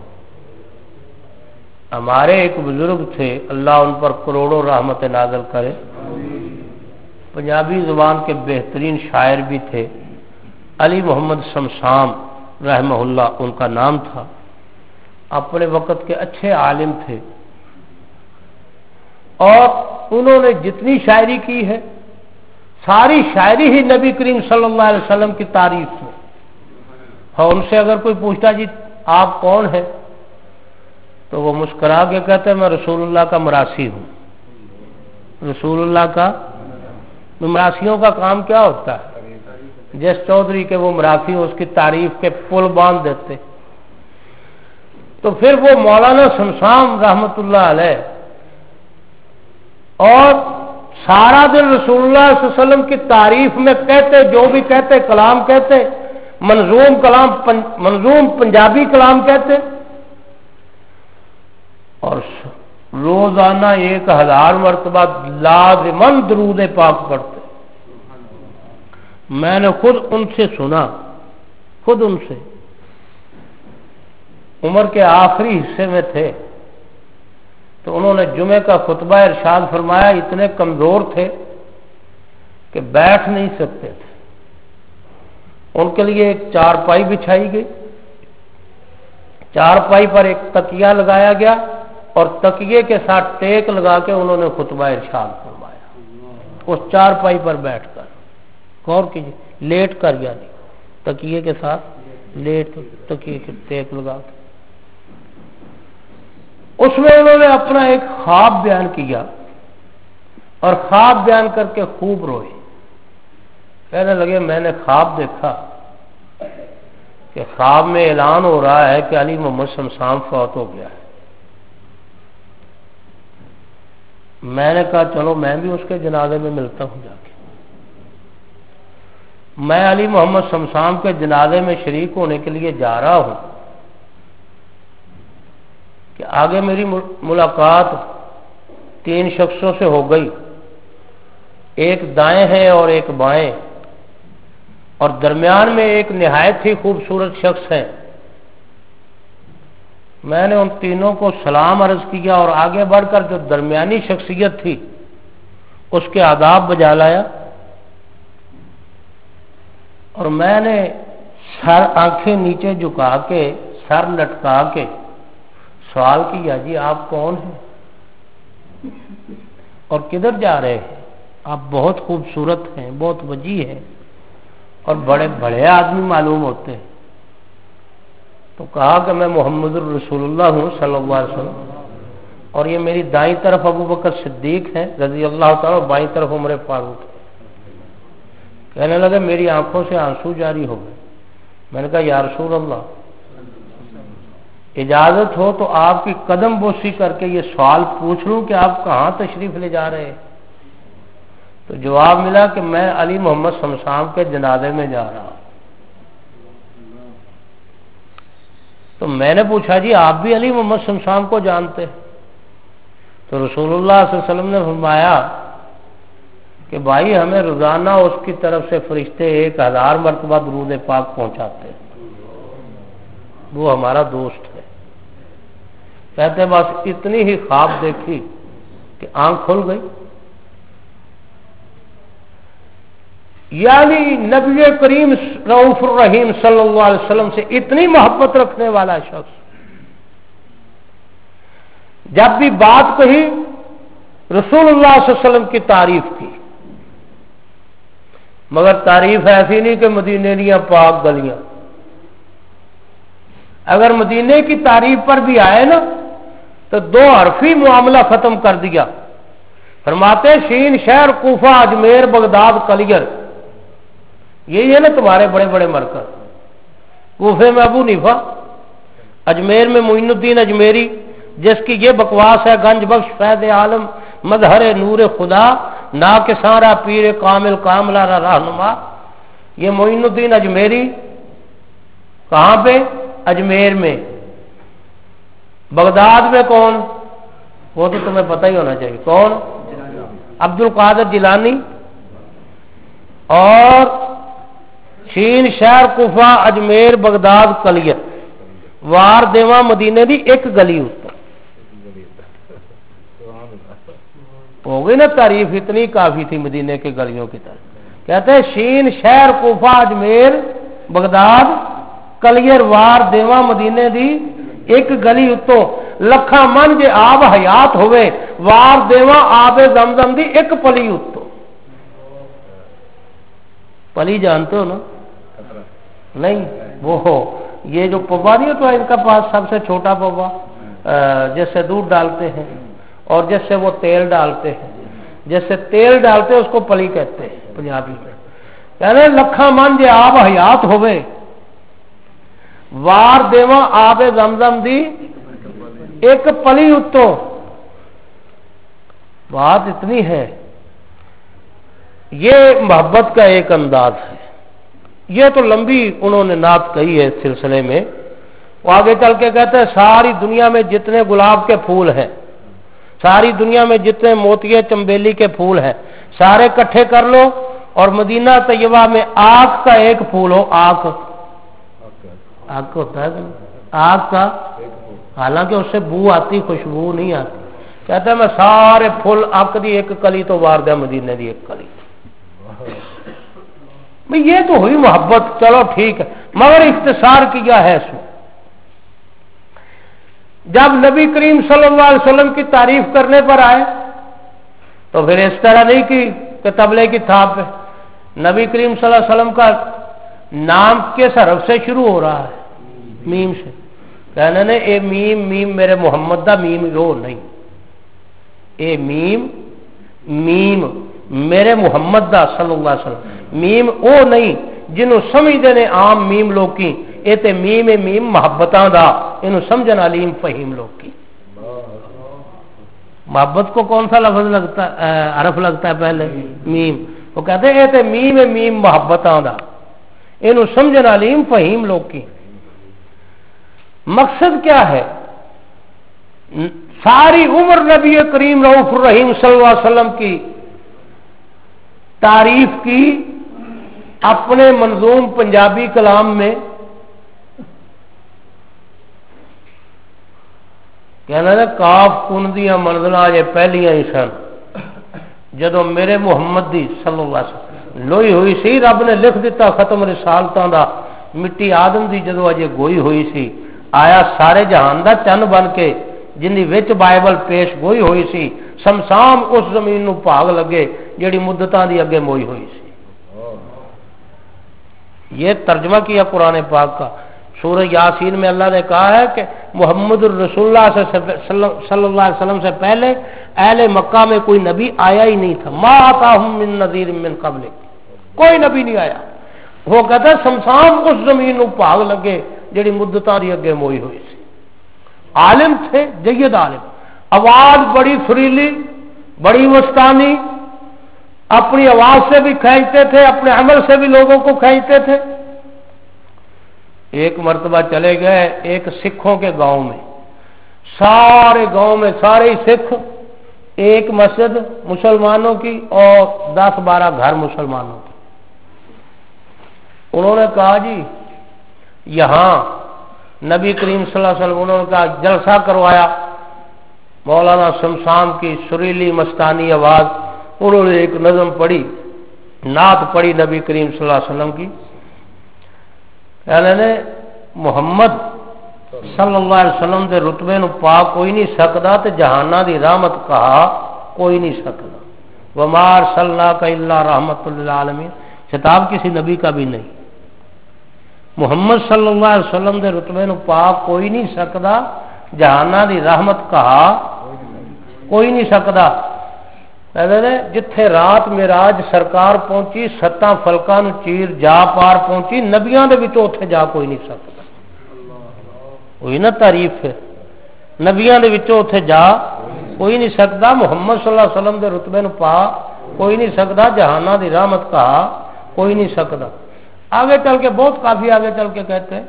A: ہمارے ایک بزرگ تھے، اللہ ان پر کروڑوں رحمت نازل کرے، پنجابی زبان کے بہترین شاعر بھی تھے، علی محمد شمشام رحمہ اللہ ان کا نام تھا، اپنے وقت کے اچھے عالم تھے، اور انہوں نے جتنی شاعری کی ہے ساری شاعری ہی نبی کریم صلی اللہ علیہ وسلم کی تعریف میں. اور ان سے اگر کوئی پوچھتا جی آپ کون ہیں تو وہ مسکرا کے کہتے ہیں میں رسول اللہ کا مراسی ہوں. رسول اللہ کا مراسیوں کا کام کیا ہوتا ہے؟ جس چودھری کے وہ مراسی اس کی تعریف کے پل باندھ دیتے. تو پھر وہ مولانا شمشام رحمت اللہ علیہ اور سارا دن رسول اللہ صلی اللہ علیہ وسلم کی تعریف میں کہتے جو بھی کہتے کلام کہتے منظوم کلام پن منظوم پنجابی کلام کہتے اور روزانہ ایک ہزار مرتبہ لازماً درود پاک پڑھتے. میں نے خود ان سے سنا، خود ان سے عمر کے آخری حصے میں تھے تو انہوں نے جمعے کا خطبہ ارشاد فرمایا، اتنے کمزور تھے کہ بیٹھ نہیں سکتے تھے. ان کے لیے ایک چارپائی بچھائی گئی، چارپائی پر ایک تکیہ لگایا گیا اور تکیے کے ساتھ ٹیک لگا کے انہوں نے خطبہ ارشاد فرمایا اس چارپائی پر بیٹھ کر. غور کیجیے، لیٹ کر یعنی تکیے کے ساتھ لیٹ تکیے کے ٹیک لگا کے. اس میں انہوں نے اپنا ایک خواب بیان کیا اور خواب بیان کر کے خوب روئے. کہنے لگے میں نے خواب دیکھا کہ خواب میں اعلان ہو رہا ہے کہ علی محمد شمشام فوت ہو گیا ہے. میں نے کہا چلو میں بھی اس کے جنازے میں ملتا ہوں جا کے. میں علی محمد شمشام کے جنازے میں شریک ہونے کے لیے جا رہا ہوں کہ آگے میری ملاقات تین شخصوں سے ہو گئی، ایک دائیں ہے اور ایک بائیں اور درمیان میں ایک نہایت ہی خوبصورت شخص ہے. میں نے ان تینوں کو سلام عرض کیا اور آگے بڑھ کر جو درمیانی شخصیت تھی اس کے آداب بجا لایا اور میں نے سر آنکھیں نیچے جھکا کے سر لٹکا کے سوال کیا جی آپ کون ہیں اور کدھر جا رہے ہیں؟ آپ بہت خوبصورت ہیں، بہت وجیح ہیں اور بڑے بڑے آدمی معلوم ہوتے ہیں. تو کہا کہ میں محمد الرسول اللہ ہوں صلی اللہ علیہ وسلم اور یہ میری دائیں طرف ابو بکر صدیق ہیں رضی اللہ تعالیٰ اور بائیں طرف عمر فاروق ہے. کہنے لگے میری آنکھوں سے آنسو جاری ہو گئے. میں نے کہا یا رسول اللہ اجازت ہو تو آپ کی قدم بوسی کر کے یہ سوال پوچھ لوں کہ آپ کہاں تشریف لے جا رہے ہیں؟ تو جواب ملا کہ میں علی محمد شمشام کے جنازے میں جا رہا ہوں. تو میں نے پوچھا جی آپ بھی علی محمد شمشام کو جانتے ہیں؟ تو رسول اللہ صلی اللہ علیہ وسلم نے فرمایا کہ بھائی ہمیں روزانہ اس کی طرف سے فرشتے ایک ہزار مرتبہ درود پاک پہنچاتے ہیں، وہ ہمارا دوست ہے. کہتے بس اتنی ہی خواب دیکھی کہ آنکھ کھل گئی. یعنی نبی کریم رؤوف الرحیم صلی اللہ علیہ وسلم سے اتنی محبت رکھنے والا شخص جب بھی بات کہی رسول اللہ صلی اللہ علیہ وسلم کی تعریف کی، مگر تعریف ایسی نہیں کہ مدینے دیا پاک گلیاں. اگر مدینے کی تعریف پر بھی آئے نا تو دو حرفی معاملہ ختم کر دیا. فرماتے شین شہر کوفہ اجمیر بغداد کلیئر، یہی ہے نا تمہارے بڑے بڑے مرکز. کوفے میں ابو حنیفہ، اجمیر میں معین الدین اجمیری جس کی یہ بکواس ہے گنج بخش فیض عالم مظہر نور خدا نا کے سارا پیر کامل کاملہ رہنما. یہ معین الدین اجمیری کہاں پہ؟ اجمیر میں. بغداد میں کون؟ وہ تو تمہیں پتہ ہی ہونا چاہیے کون؟ عبد القادر جیلانی. اور شین شہر کوفہ اجمیر بغداد کلیت وار دیواں مدینے دی ایک گلی اتر ہو گئی نا تعریف. اتنی کافی تھی مدینے کے گلیوں کی طرف. کہتے ہیں شین شہر کوفہ اجمیر بغداد کلیئر وار دیواں مدینے دی ایک گلی اتوں لکھاں من جے آب حیات ہوئے وار دیواں آب زمزم دی ایک پلی اتو. پلی جانتے ہو نا؟ نہیں، وہ ہو یہ جو پوا نہیں ہوتا ہے ان کا پاس سب سے چھوٹا پوا جس سے دودھ ڈالتے ہیں اور جس سے وہ تیل ڈالتے ہیں، جس سے تیل ڈالتے ہیں اس کو پلی کہتے ہیں پنجابی میں. یعنی لکھاں من جے آب حیات ہوئے وار دیواں آب زمزم دی ایک پلی اتو. بات اتنی ہے، یہ محبت کا ایک انداز ہے. یہ تو لمبی انہوں نے نعت کہی ہے اس سلسلے میں. وہ آگے چل کے کہتے ہیں ساری دنیا میں جتنے گلاب کے پھول ہیں، ساری دنیا میں جتنے موتیے چمبیلی کے پھول ہیں، سارے کٹھے کر لو اور مدینہ طیبہ میں آگ کا ایک پھول ہو. آگ آگ ہوتا ہے آگ کا، حالانکہ اس سے بو آتی، خوشبو نہیں آتی. کہتے ہیں میں سارے پھول آگ دی ایک کلی تو وار دیا مدینے دی ایک کلی. یہ تو ہوئی محبت، چلو ٹھیک ہے، مگر اختصار کیا ہے اس میں. جب نبی کریم صلی اللہ علیہ وسلم کی تعریف کرنے پر آئے تو پھر اس طرح نہیں کی کہ تبلے کی تھاپ ہے. نبی کریم صلی اللہ علیہ وسلم کا نام کس حرف سے شروع ہو رہا ہے؟ میم سے. کہنے نے اے میم میم میرے محمد دا میم رو نہیں، اے میم میم میرے محمد دا صلی اللہ علیہ وسلم. میم او نہیں جنہوں سمجھتے نے عام میم لوکی، اے تے میم میم محبتاں دا، انہوں سمجھن علیم فہیم لوکی. محبت کو کون سا لفظ لگتا حرف لگتا ہے پہلے؟ میم. وہ کہتے ہیں اے تے میم میم محبتاں دا، انہوں سمجھن علیم فہیم لوکی. مقصد کیا ہے؟ ساری عمر نبی کریم رؤوف الرحیم صلی اللہ علیہ وسلم کی تعریف کی اپنے منظوم پنجابی کلام میں. کہنا نا کاف کن دیا منزلہ یہ پہلیاں ہی سن جدو میرے محمد دی صلی اللہ علیہ وسلم لوئی ہوئی سی. رب نے لکھ دیتا ختم رسالتاں دا، مٹی آدم دی جدو اجے گوئی ہوئی سی، آیا سارے جہان دا چن بن کے جن دی وچ بائبل پیش گوئی ہوئی سی. سمسام اس زمین نو بھاگ لگے جیڑی مدتاں دی اگے موئی ہوئی سی. یہ ترجمہ کیا قرآن پاک کا. سورہ یاسین میں اللہ نے کہا ہے کہ محمد الرسول اللہ صلی اللہ علیہ وسلم سے پہلے اہل مکہ میں کوئی نبی آیا ہی نہیں تھا. ما آتاہم من نذیر من قبل، کوئی نبی نہیں آیا. وہ کہتا ہے سمسام اس زمین نو بھاگ لگے جیڑی مدتاں دی اگے موئی ہوئی سی. عالم تھے، جید عالم، آواز بڑی سریلی، بڑی مستانی، اپنی آواز سے بھی کھینچتے تھے، اپنے عمل سے بھی لوگوں کو کھینچتے تھے. ایک مرتبہ چلے گئے ایک سکھوں کے گاؤں میں، سارے گاؤں میں سارے سکھ، ایک مسجد مسلمانوں کی اور دس بارہ گھر مسلمانوں کی. انہوں نے کہا جی یہاں نبی کریم صلی اللہ علیہ وسلم، انہوں نے کہا جلسہ کروایا. مولانا شمشام کی سریلی مستانی آواز، انہوں نے ایک نظم پڑھی، نعت پڑھی نبی کریم صلی اللہ علیہ وسلم کی. یعنی محمد صلی اللہ علیہ وسلم دے رتبے نو پا کوئی نہیں سکتا تے جہانہ دی رحمت کہا کوئی نہیں سکتا. وما ارسلناک الا رحمت للعالمین، خطاب کسی نبی کا بھی نہیں. محمد صلی اللہ علیہ وسلم دے رتبے نو پا کوئی نہیں سکتا، جہانہ دی رحمت کہا کوئی نہیں سکتا. جتھے رات معراج سرکار پہنچی، ستاں فلکاں نو چیر جا پار پہنچی، نبیاں دے وچوں اوتھے جا کوئی نہیں سکتا. وہی نا تعریف ہے، نبیاں دے وچوں اوتھے جا کوئی نہیں سکتا. محمد صلی اللہ علیہ وسلم دے رتبے نو پا کوئی نہیں سکتا، جہانہ دی رحمت کہا کوئی نہیں سکتا. آگے چل کے بہت کافی آگے چل کے کہتے ہیں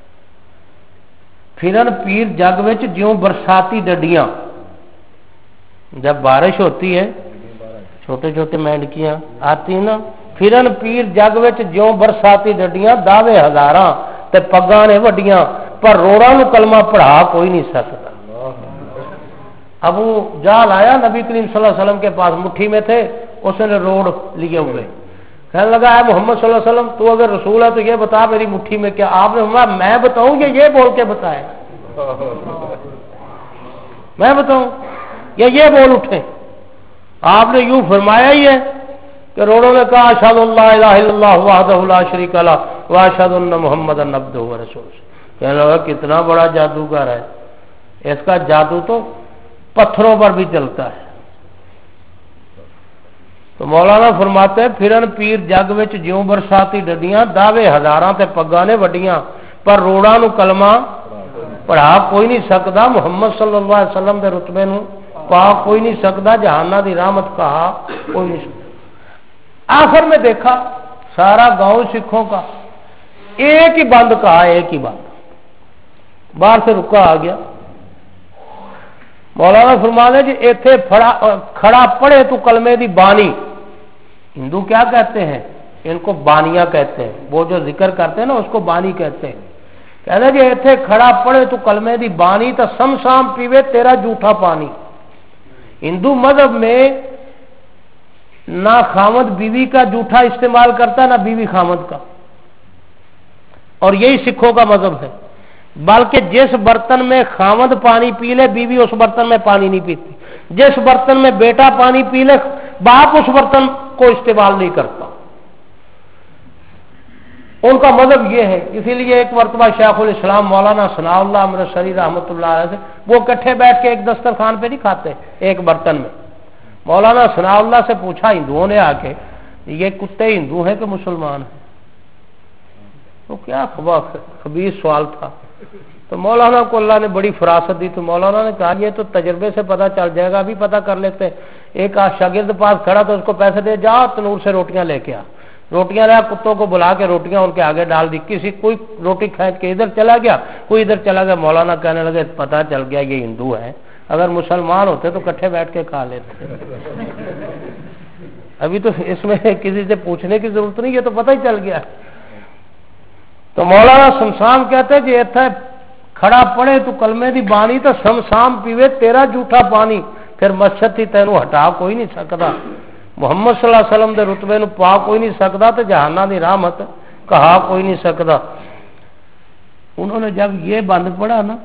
A: پھرن پیر جگ وچ جیوں برساتی ڈڈیاں. جب بارش ہوتی ہے چھوٹے چھوٹے مینڈکیاں آتی نا، پھرن پیر جگ وچ جیوں برساتی ڈڈیاں، دعوے ہزاراں تے پگاں نے وڈیاں، پر روڑاں نو کلمہ پڑھا کوئی نہیں سکتا. ابو جہل آیا نبی کریم صلی اللہ علیہ وسلم کے پاس، مٹھی میں تھے، اس نے روڑ لیے ہوئے. کہنے لگا ہے محمد صلی اللہ علیہ وسلم تو اگر رسول ہے تو یہ بتا میری مٹھی میں کیا. آپ نے فرمایا میں بتاؤں یا یہ بول کے بتائے. میں بتاؤں یا یہ بول اٹھے؟ آپ نے یوں فرمایا ہی ہے کہ روڑوں نے کہا اشہد اللہ الہ الا اللہ وحدہ لا شریک لہ واشہد ان محمدا عبدہ ورسولہ. کہنے لگا کتنا بڑا جادوگر ہے، اس کا جادو تو پتھروں پر بھی چلتا ہے. تو مولانا فرماتے ہیں پھرن پیر جگ وچ جیوں برساتی ڈڈیاں دعوے ہزاراں تے پگاں نے وڈیاں پر روڑاں نو کلمہ پڑھا کوئی نہیں سکدا، محمد صلی اللہ علیہ وسلم دے رتبے نو پا کوئی نہیں سکدا، جہاناں دی رحمت کہا کوئی نہیں سکدا. آخر میں دیکھا سارا گاؤں سکھوں کا ایک ہی بند کہا، ایک ہی بند. باہر سے رکا آ گیا. مولانا فرمانے جی ایتھے کھڑا پڑے تو کلمے دی بانی. ہندو کیا کہتے ہیں؟ ان کو بانیاں کہتے ہیں، وہ جو ذکر کرتے ہیں نا اس کو بانی کہتے ہیں. کہتے جی ایتھے کھڑا پڑے تو کلمے دی بانی تو سم سام پیوے تیرا جھوٹا پانی. ہندو مذہب میں نہ خامد بیوی کا جھوٹا استعمال کرتا نہ بیوی خامد کا، اور یہی سکھوں کا مذہب ہے. بلکہ جس برتن میں خامد پانی پی لے بیوی اس برتن میں پانی نہیں پیتی، جس برتن میں بیٹا پانی پی لے باپ اس برتن کو استعمال نہیں کرتا. ان کا مذہب یہ ہے. اسی لیے ایک مرتبہ شیخ الاسلام مولانا ثناء اللہ امرتسری رحمۃ اللہ علیہ سے وہ کٹھے بیٹھ کے ایک دسترخوان پہ نہیں کھاتے ایک برتن میں. مولانا ثناء اللہ سے پوچھا ہندوؤں نے آ کے یہ کتے ہندو ہیں کہ مسلمان ہیں؟ تو کیا خبیث سوال تھا. تو مولانا کو اللہ نے بڑی فراست دی. تو مولانا نے کہا یہ تو تجربے سے پتہ چل جائے گا، ابھی پتہ کر لیتے. ایک شاگرد پاس کھڑا تو اس کو پیسے دے، جا تنور سے روٹیاں لے کے آ. روٹیاں لیا، کتوں کو بلا کے روٹیاں ان کے آگے ڈال دی. کسی کوئی روٹی کھینچ کے ادھر چلا گیا، کوئی ادھر چلا گیا. مولانا کہنے لگے پتہ چل گیا یہ ہندو ہے، اگر مسلمان ہوتے تو کٹھے بیٹھ کے کھا لیتے. ابھی تو اس میں کسی سے پوچھنے کی ضرورت نہیں، یہ تو پتہ ہی چل گیا. تو مولانا سمسام کہتے جی ایتھے کھڑا پڑے تو کلمے دی بانی تو سمسام پیوے تیرا جھوٹا پانی. پھر مسجد تھی تینوں ہٹا کوئی نہیں سکتا، محمد صلی اللہ علیہ وسلم دے رتبے نو پا کوئی نہیں سکتا، تو جہاناں دی رحمت کہا کوئی نہیں سکتا. انہوں نے جب یہ بند پڑھا نا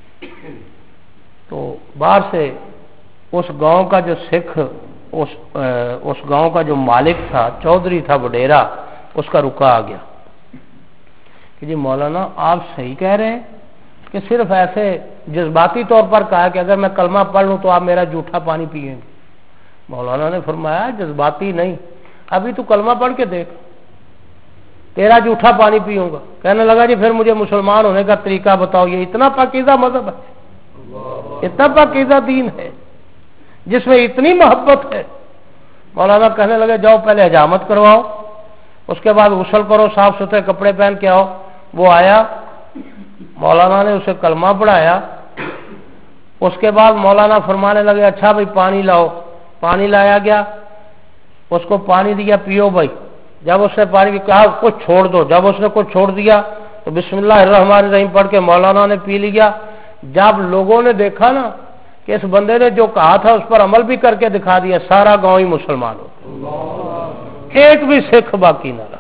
A: تو باہر سے اس گاؤں کا جو سکھ اس اس گاؤں کا جو مالک تھا، چودھری تھا وڈیرا، اس کا رکا آ گیا کہ جی مولانا آپ صحیح کہہ رہے ہیں کہ صرف ایسے جذباتی طور پر کہا کہ اگر میں کلمہ پڑھ لوں تو آپ میرا جھوٹا پانی پیئیں گے. مولانا نے فرمایا جذباتی نہیں، ابھی تو کلمہ پڑھ کے دیکھ، تیرا جھوٹا پانی پیوں گا. کہنے لگا جی پھر مجھے مسلمان ہونے کا طریقہ بتاؤ. یہ اتنا پاکیزہ مذہب ہے، اتنا پاکیزہ دین ہے جس میں اتنی محبت ہے. مولانا کہنے لگے جاؤ پہلے حجامت کرواؤ، اس کے بعد غسل کرو، صاف ستھرے کپڑے پہن کے آؤ. وہ آیا، مولانا نے اسے کلمہ پڑھایا. اس کے بعد مولانا فرمانے لگے اچھا بھائی پانی لاؤ. پانی لایا گیا، اس کو پانی دیا پیو بھائی. جب اس نے پانی کہا کچھ چھوڑ دو، جب اس نے کچھ چھوڑ دیا تو بسم اللہ الرحمن الرحیم پڑھ کے مولانا نے پی لیا. جب لوگوں نے دیکھا نا کہ اس بندے نے جو کہا تھا اس پر عمل بھی کر کے دکھا دیا، سارا گاؤں ہی مسلمان ہو گیا، ایک بھی سکھ باقی نہ رہا.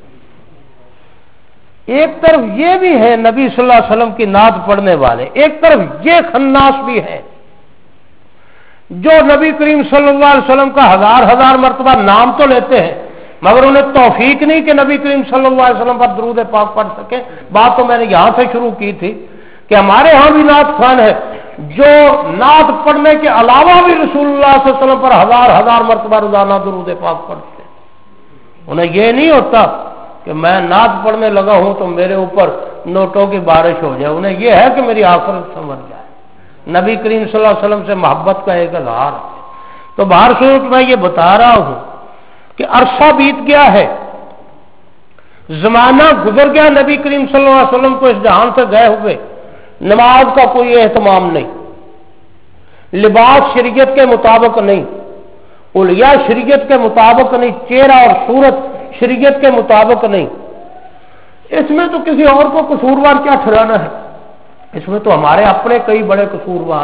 A: ایک طرف یہ بھی ہے نبی صلی اللہ علیہ وسلم کی نعت پڑھنے والے، ایک طرف یہ خناس بھی ہے جو نبی کریم صلی اللہ علیہ وسلم کا ہزار ہزار مرتبہ نام تو لیتے ہیں مگر انہیں توفیق نہیں کہ نبی کریم صلی اللہ علیہ وسلم پر درود پاک پڑھ سکے. بات تو میں نے یہاں سے شروع کی تھی کہ ہمارے ہاں بھی نعت خوان ہے جو نعت پڑھنے کے علاوہ بھی رسول اللہ صلی اللہ علیہ وسلم پر ہزار ہزار مرتبہ روزانہ درود پاک پڑھتے ہیں. انہیں یہ نہیں ہوتا کہ میں نعت پڑھنے لگا ہوں تو میرے اوپر نوٹوں کی بارش ہو جائے. انہیں یہ ہے کہ میری آخرت سمجھ جائے. نبی کریم صلی اللہ علیہ وسلم سے محبت کا ایک اظہار ہے. تو باہر صورت میں یہ بتا رہا ہوں کہ عرصہ بیت گیا ہے، زمانہ گزر گیا، نبی کریم صلی اللہ علیہ وسلم کو اس جہان سے گئے ہوئے. نماز کا کوئی اہتمام نہیں، لباس شریعت کے مطابق نہیں، الیاء شریعت کے مطابق نہیں، چہرہ اور صورت شریعت کے مطابق نہیں. اس میں تو کسی اور کو قصوروار کیا ٹھہرانا ہے؟ اس میں تو ہمارے اپنے کئی بڑے قصوروار.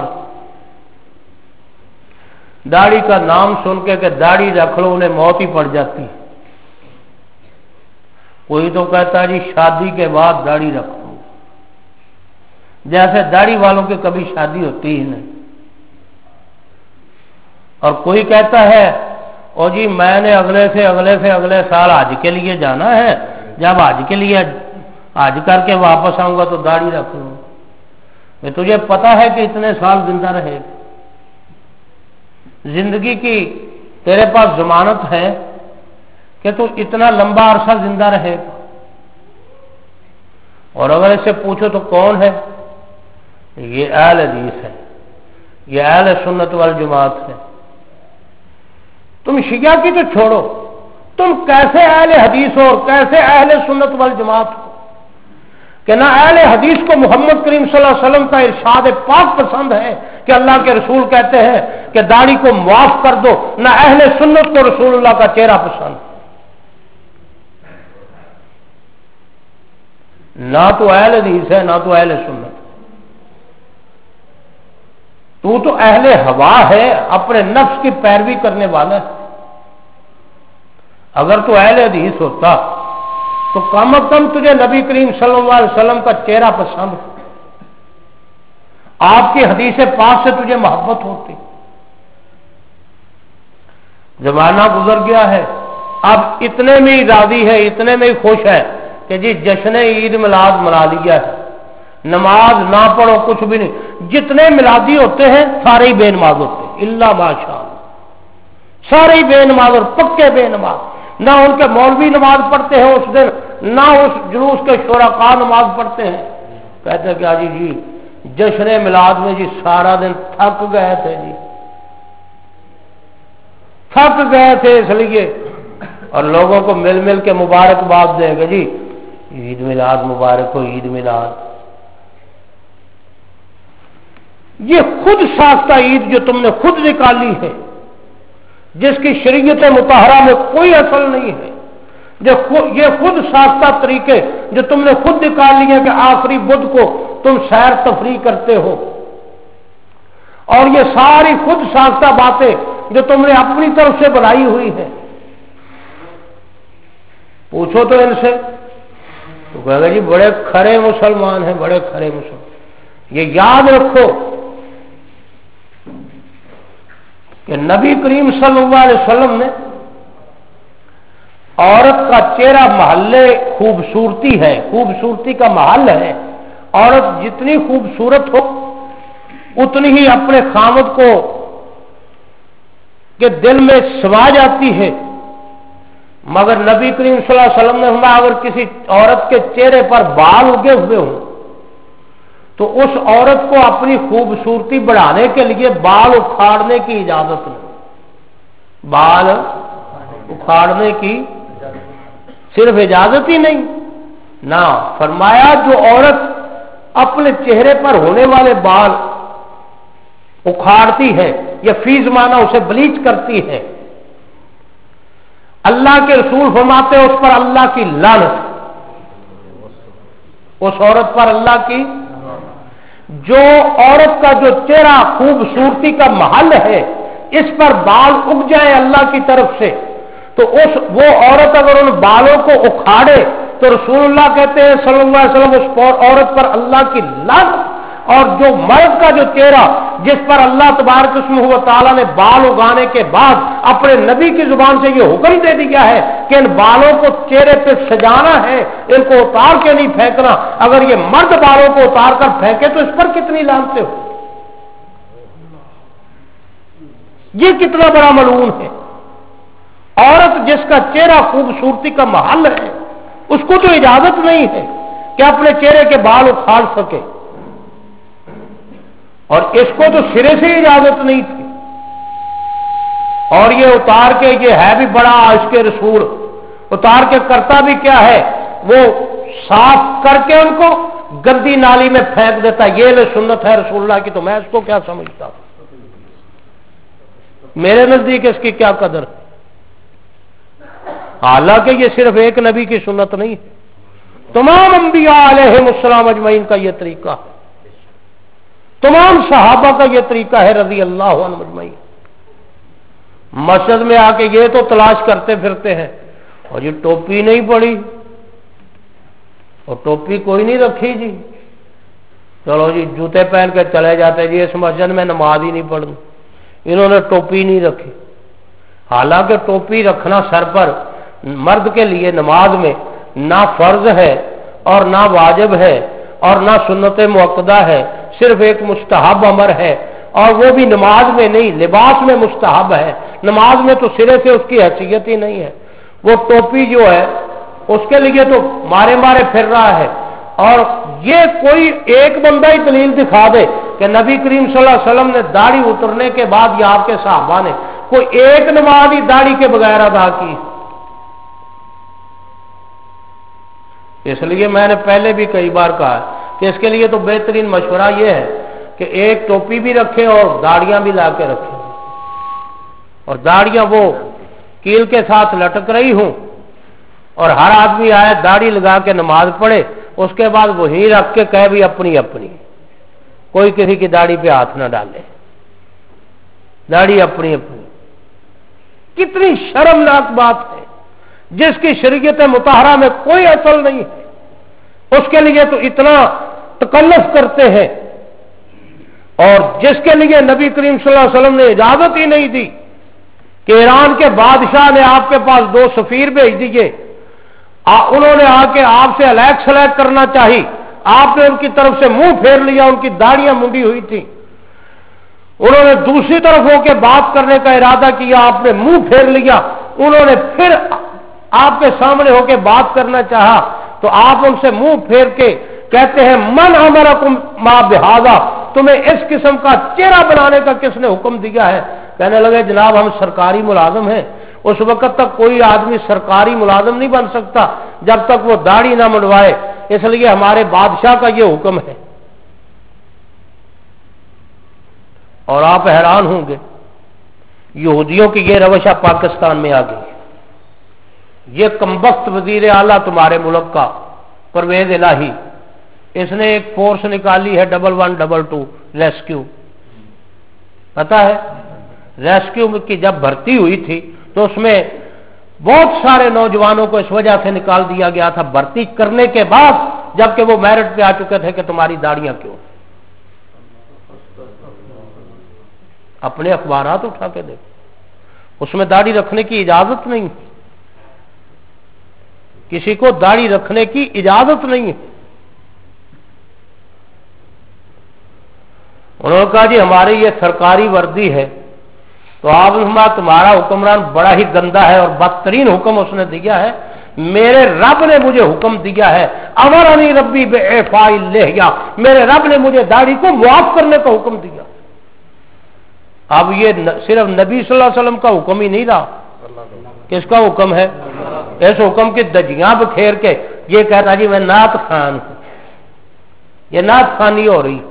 A: داڑھی کا نام سن کے کہ داڑھی رکھ لو انہیں موت ہی پڑ جاتی ہے. کوئی تو کہتا ہے جی شادی کے بعد داڑھی رکھو، جیسے داڑھی والوں کی کبھی شادی ہوتی ہی نہیں. اور کوئی کہتا ہے او جی میں نے اگلے سے اگلے سے اگلے سال حج کے لیے جانا ہے، جب حج کے لیے حج کر کے واپس آؤں گا تو داڑھی رکھ لوں. میں تجھے پتا ہے کہ اتنے سال زندہ رہے گا، زندگی کی تیرے پاس ضمانت ہے کہ تو اتنا لمبا عرصہ زندہ رہے گا. اور اگر اسے پوچھو تو کون ہے؟ یہ اہل حدیث ہے، یہ اہل سنت والجماعت ہے. تم شیعہ کی تو چھوڑو، تم کیسے اہل حدیث ہو اور کیسے اہل سنت والجماعت ہو کہ نہ اہل حدیث کو محمد کریم صلی اللہ علیہ وسلم کا ارشاد پاک پسند ہے کہ اللہ کے رسول کہتے ہیں کہ داڑھی کو معاف کر دو، نہ اہل سنت کو رسول اللہ کا چہرہ پسند. نہ تو اہل حدیث ہے نہ تو اہل سنت، تو تو اہل ہوا ہے، اپنے نفس کی پیروی کرنے والا ہے. اگر تو اہل حدیث ہوتا تو کم از کم تجھے نبی کریم صلی اللہ علیہ وسلم کا چہرہ پسند ہو، آپ کی حدیث پاک سے تجھے محبت ہوتی. زمانہ گزر گیا ہے، اب اتنے میں ہی راضی ہے، اتنے میں ہی خوش ہے کہ جی جشن عید میلاد منا لیا ہے، نماز نہ پڑھو کچھ بھی نہیں. جتنے میلادی ہوتے ہیں سارے ہی بے نماز ہوتے ہیں، الا ماشاء اللہ، سارے ہی بے نماز اور پکے بے نماز. نہ ان کے مولوی نماز پڑھتے ہیں اس دن، نہ اس جلوس کے شرکاء نماز پڑھتے ہیں. کہتے ہیں کہ آجی جی جشن میلاد میں جی سارا دن تھک گئے تھے، جی تھک گئے تھے اس لیے، اور لوگوں کو مل مل کے مبارکباد دیں گے جی عید میلاد مبارک ہو، عید میلاد. یہ خود ساختہ عید جو تم نے خود نکالی ہے، جس کی شریعت مطہرہ میں کوئی اصل نہیں ہے، یہ خود ساختہ طریقے جو تم نے خود نکال لیے کہ آخری بدھ کو تم سیر تفریح کرتے ہو، اور یہ ساری خود ساختہ باتیں جو تم نے اپنی طرف سے بنائی ہوئی ہیں. پوچھو تو ان سے تو کہے گا جی بڑے کھڑے مسلمان ہیں، بڑے کھڑے مسلمان. یہ یاد رکھو کہ نبی کریم صلی اللہ علیہ وسلم نے عورت کا چہرہ محل خوبصورتی ہے، خوبصورتی کا محل ہے. عورت جتنی خوبصورت ہو اتنی ہی اپنے خامد کو کے دل میں سما جاتی ہے. مگر نبی کریم صلی اللہ علیہ وسلم نے فرمایا اگر کسی عورت کے چہرے پر بال اگے ہوئے ہوں تو اس عورت کو اپنی خوبصورتی بڑھانے کے لیے بال اکھاڑنے کی اجازت نہیں. بال اکھاڑنے کی صرف اجازت ہی نہیں، نہ فرمایا جو عورت اپنے چہرے پر ہونے والے بال اکھاڑتی ہے یا فی زمانہ اسے بلیچ کرتی ہے، اللہ کے رسول فرماتے ہیں اس پر اللہ کی لعنت، اس عورت پر اللہ کی. جو عورت کا جو چہرہ خوبصورتی کا محل ہے اس پر بال اگ جائے اللہ کی طرف سے تو اس وہ عورت اگر ان بالوں کو اکھاڑے تو رسول اللہ کہتے ہیں صلی اللہ علیہ وسلم اس عورت پر اللہ کی لعنت. اور جو مرد کا جو چہرہ جس پر اللہ تبارک اسمہ و تعالیٰ نے بال اگانے کے بعد اپنے نبی کی زبان سے یہ حکم دے دیا ہے کہ ان بالوں کو چہرے پہ سجانا ہے، ان کو اتار کے نہیں پھینکنا، اگر یہ مرد بالوں کو اتار کر پھینکے تو اس پر کتنی لعنتیں ہو. یہ کتنا بڑا ملعون ہے. عورت جس کا چہرہ خوبصورتی کا محل ہے اس کو تو اجازت نہیں ہے کہ اپنے چہرے کے بال اکھاڑ سکے، اور اس کو تو سرے سے اجازت نہیں تھی. اور یہ اتار کے یہ ہے بھی بڑا عاشق رسول، اتار کے کرتا بھی کیا ہے وہ صاف کر کے ان کو گندی نالی میں پھینک دیتا. یہ لے سنت ہے رسول اللہ کی، تو میں اس کو کیا سمجھتا ہوں؟ میرے نزدیک اس کی کیا قدر ہے؟ حالانکہ یہ صرف ایک نبی کی سنت نہیں ہے، تمام انبیاء علیہم السلام اجمعین کا یہ طریقہ ہے، تمام صحابہ کا یہ طریقہ ہے رضی اللہ عنہ اجمعین. مسجد میں آ کے یہ تو تلاش کرتے پھرتے ہیں اور یہ ٹوپی نہیں پڑی اور ٹوپی کوئی نہیں رکھی جی، چلو جی جوتے پہن کے چلے جاتے جی اس مسجد میں نماز ہی نہیں پڑھنی. انہوں نے ٹوپی نہیں رکھی، حالانکہ ٹوپی رکھنا سر پر مرد کے لیے نماز میں نہ فرض ہے اور نہ واجب ہے اور نہ سنت مؤکدہ ہے، صرف ایک مستحب امر ہے، اور وہ بھی نماز میں نہیں، لباس میں مستحب ہے، نماز میں تو سرے سے اس کی حیثیت ہی نہیں ہے۔ وہ ٹوپی جو ہے اس کے لیے تو مارے مارے پھر رہا ہے، اور یہ کوئی ایک بندہ ہی دلیل دکھا دے کہ نبی کریم صلی اللہ علیہ وسلم نے داڑھی اترنے کے بعد یا آپ کے صحابہ نے کوئی ایک نماز ہی داڑھی کے بغیر ادا کی۔ اس لیے میں نے پہلے بھی کئی بار کہا کہ اس کے لیے تو بہترین مشورہ یہ ہے کہ ایک ٹوپی بھی رکھیں اور داڑیاں بھی لا کے رکھیں، اور داڑیاں وہ کیل کے ساتھ لٹک رہی ہوں، اور ہر آدمی آئے داڑھی لگا کے نماز پڑھے، اس کے بعد وہیں رکھ کے کہے بھی اپنی اپنی، کوئی کسی کی داڑھی پہ ہاتھ نہ ڈالے، داڑھی اپنی اپنی۔ کتنی شرمناک بات ہے، جس کی شریعت مطہرہ میں کوئی اصل نہیں ہے، اس کے لیے تو اتنا تکلف کرتے ہیں، اور جس کے لیے نبی کریم صلی اللہ علیہ وسلم نے اجازت ہی نہیں دی کہ ایران کے بادشاہ نے آپ کے پاس دو سفیر بھیج دیے، انہوں نے آ کے آپ سے الیک سلیک کرنا چاہی، آپ نے ان کی طرف سے منہ پھیر لیا، ان کی داڑیاں منڈی ہوئی تھیں، انہوں نے دوسری طرف ہو کے بات کرنے کا ارادہ کیا، آپ نے منہ پھیر لیا، انہوں نے پھر آپ کے سامنے ہو کے بات کرنا چاہا تو آپ ان سے منہ پھیر کے کہتے ہیں من امرکم ما بہذا، تمہیں اس قسم کا چہرہ بنانے کا کس نے حکم دیا ہے؟ کہنے لگے جناب ہم سرکاری ملازم ہیں۔ اس وقت تک کوئی آدمی سرکاری ملازم نہیں بن سکتا جب تک وہ داڑھی نہ منڈوائے، اس لیے ہمارے بادشاہ کا یہ حکم ہے۔ اور آپ حیران ہوں گے یہودیوں کی یہ روش پاکستان میں آ گئی ہے۔ یہ کمبخت وزیر اعلیٰ تمہارے ملک کا پرویز الہی، اس نے ایک فورس نکالی ہے double one double two rescue, پتا ہے ریسکیو کی جب بھرتی ہوئی تھی تو اس میں بہت سارے نوجوانوں کو اس وجہ سے نکال دیا گیا تھا بھرتی کرنے کے بعد، جبکہ وہ میرٹ پہ آ چکے تھے کہ تمہاری داڑیاں کیوں۔ اپنے اخبارات اٹھا کے دیکھو، اس میں داڑھی رکھنے کی اجازت نہیں، کسی کو داڑھی رکھنے کی اجازت نہیں ہے۔ انہوں نے کہا جی ہماری یہ سرکاری وردی ہے، تو آپ نے تمہارا حکمران بڑا ہی گندا ہے اور بدترین حکم اس نے دیا ہے، میرے رب نے مجھے حکم دیا ہے، امرنی ربی باعفاء اللحیہ، میرے رب نے مجھے داڑھی کو معاف کرنے کا حکم دیا۔ اب یہ صرف نبی صلی اللہ علیہ وسلم کا حکم ہی نہیں رہا، کس کا حکم ہے؟ اس حکم کی دجیاں بکھیر کے یہ کہتا جی میں نعت خان ہوں، یہ نعت خانی ہو رہی۔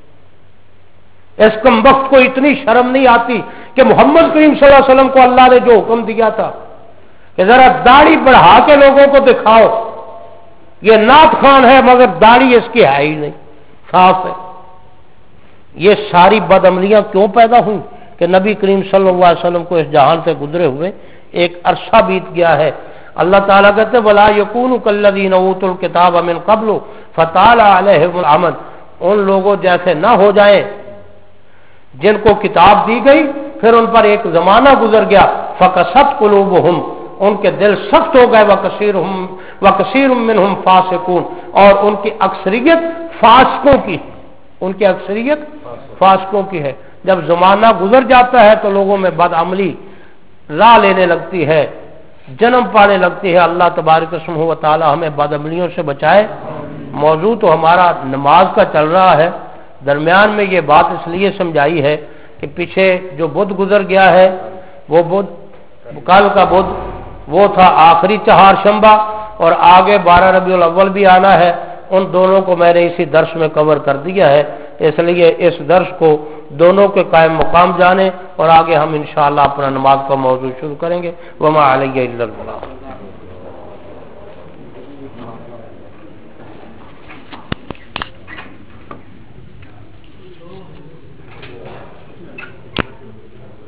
A: اس کم وقت کو اتنی شرم نہیں آتی کہ محمد کریم صلی اللہ علیہ وسلم کو اللہ نے جو حکم دیا تھا کہ ذرا داڑھی بڑھا کے لوگوں کو دکھاؤ، یہ نعت خان ہے مگر داڑھی اس کی ہے ہی نہیں، صاف ہے۔ یہ ساری بدعملیاں کیوں پیدا ہوئی کہ نبی کریم صلی اللہ علیہ وسلم کو اس جہان سے گزرے ہوئے ایک عرصہ بیت گیا ہے۔ اللہ تعالیٰ کہتے وَلَا يَكُونُوا كَالَّذِينَ أُوتُوا الْكِتَابَ مِنْ قَبْلُ فَطَالَ عَلَيْهِمُ الْأَمَدُ، ان لوگوں جیسے نہ ہو جائیں جن کو کتاب دی گئی پھر ان پر ایک زمانہ گزر گیا، فَقَسَتْ قُلُوبُهُمْ، ان کے دل سخت ہو گئے، وَكَثِيرٌ وَكَثِيرٌ مِّنْهُمْ فَاسِقُونَ، اور ان کی اکثریت فاسقوں کی، ان کی اکثریت فاسقوں کی ہے۔ جب زمانہ گزر جاتا ہے تو لوگوں میں بدعملی راہ لینے لگتی ہے، جنم پانے لگتی ہے۔ اللہ تبارک اسمہ و تعالی ہمیں بدعملیوں سے بچائے۔ موضوع تو ہمارا نماز کا چل رہا ہے، درمیان میں یہ بات اس لیے سمجھائی ہے کہ پیچھے جو بدھ گزر گیا ہے وہ بدھ کل کا بدھ وہ تھا آخری چہار شنبہ، اور آگے بارہ ربیع الاول بھی آنا ہے، ان دونوں کو میں نے اسی درس میں کور کر دیا ہے، اس لیے اس درس کو دونوں کے قائم مقام جانے، اور آگے ہم انشاءاللہ اپنا نماز کا موضوع شروع کریں گے۔ وما علیہ الا البلاغ۔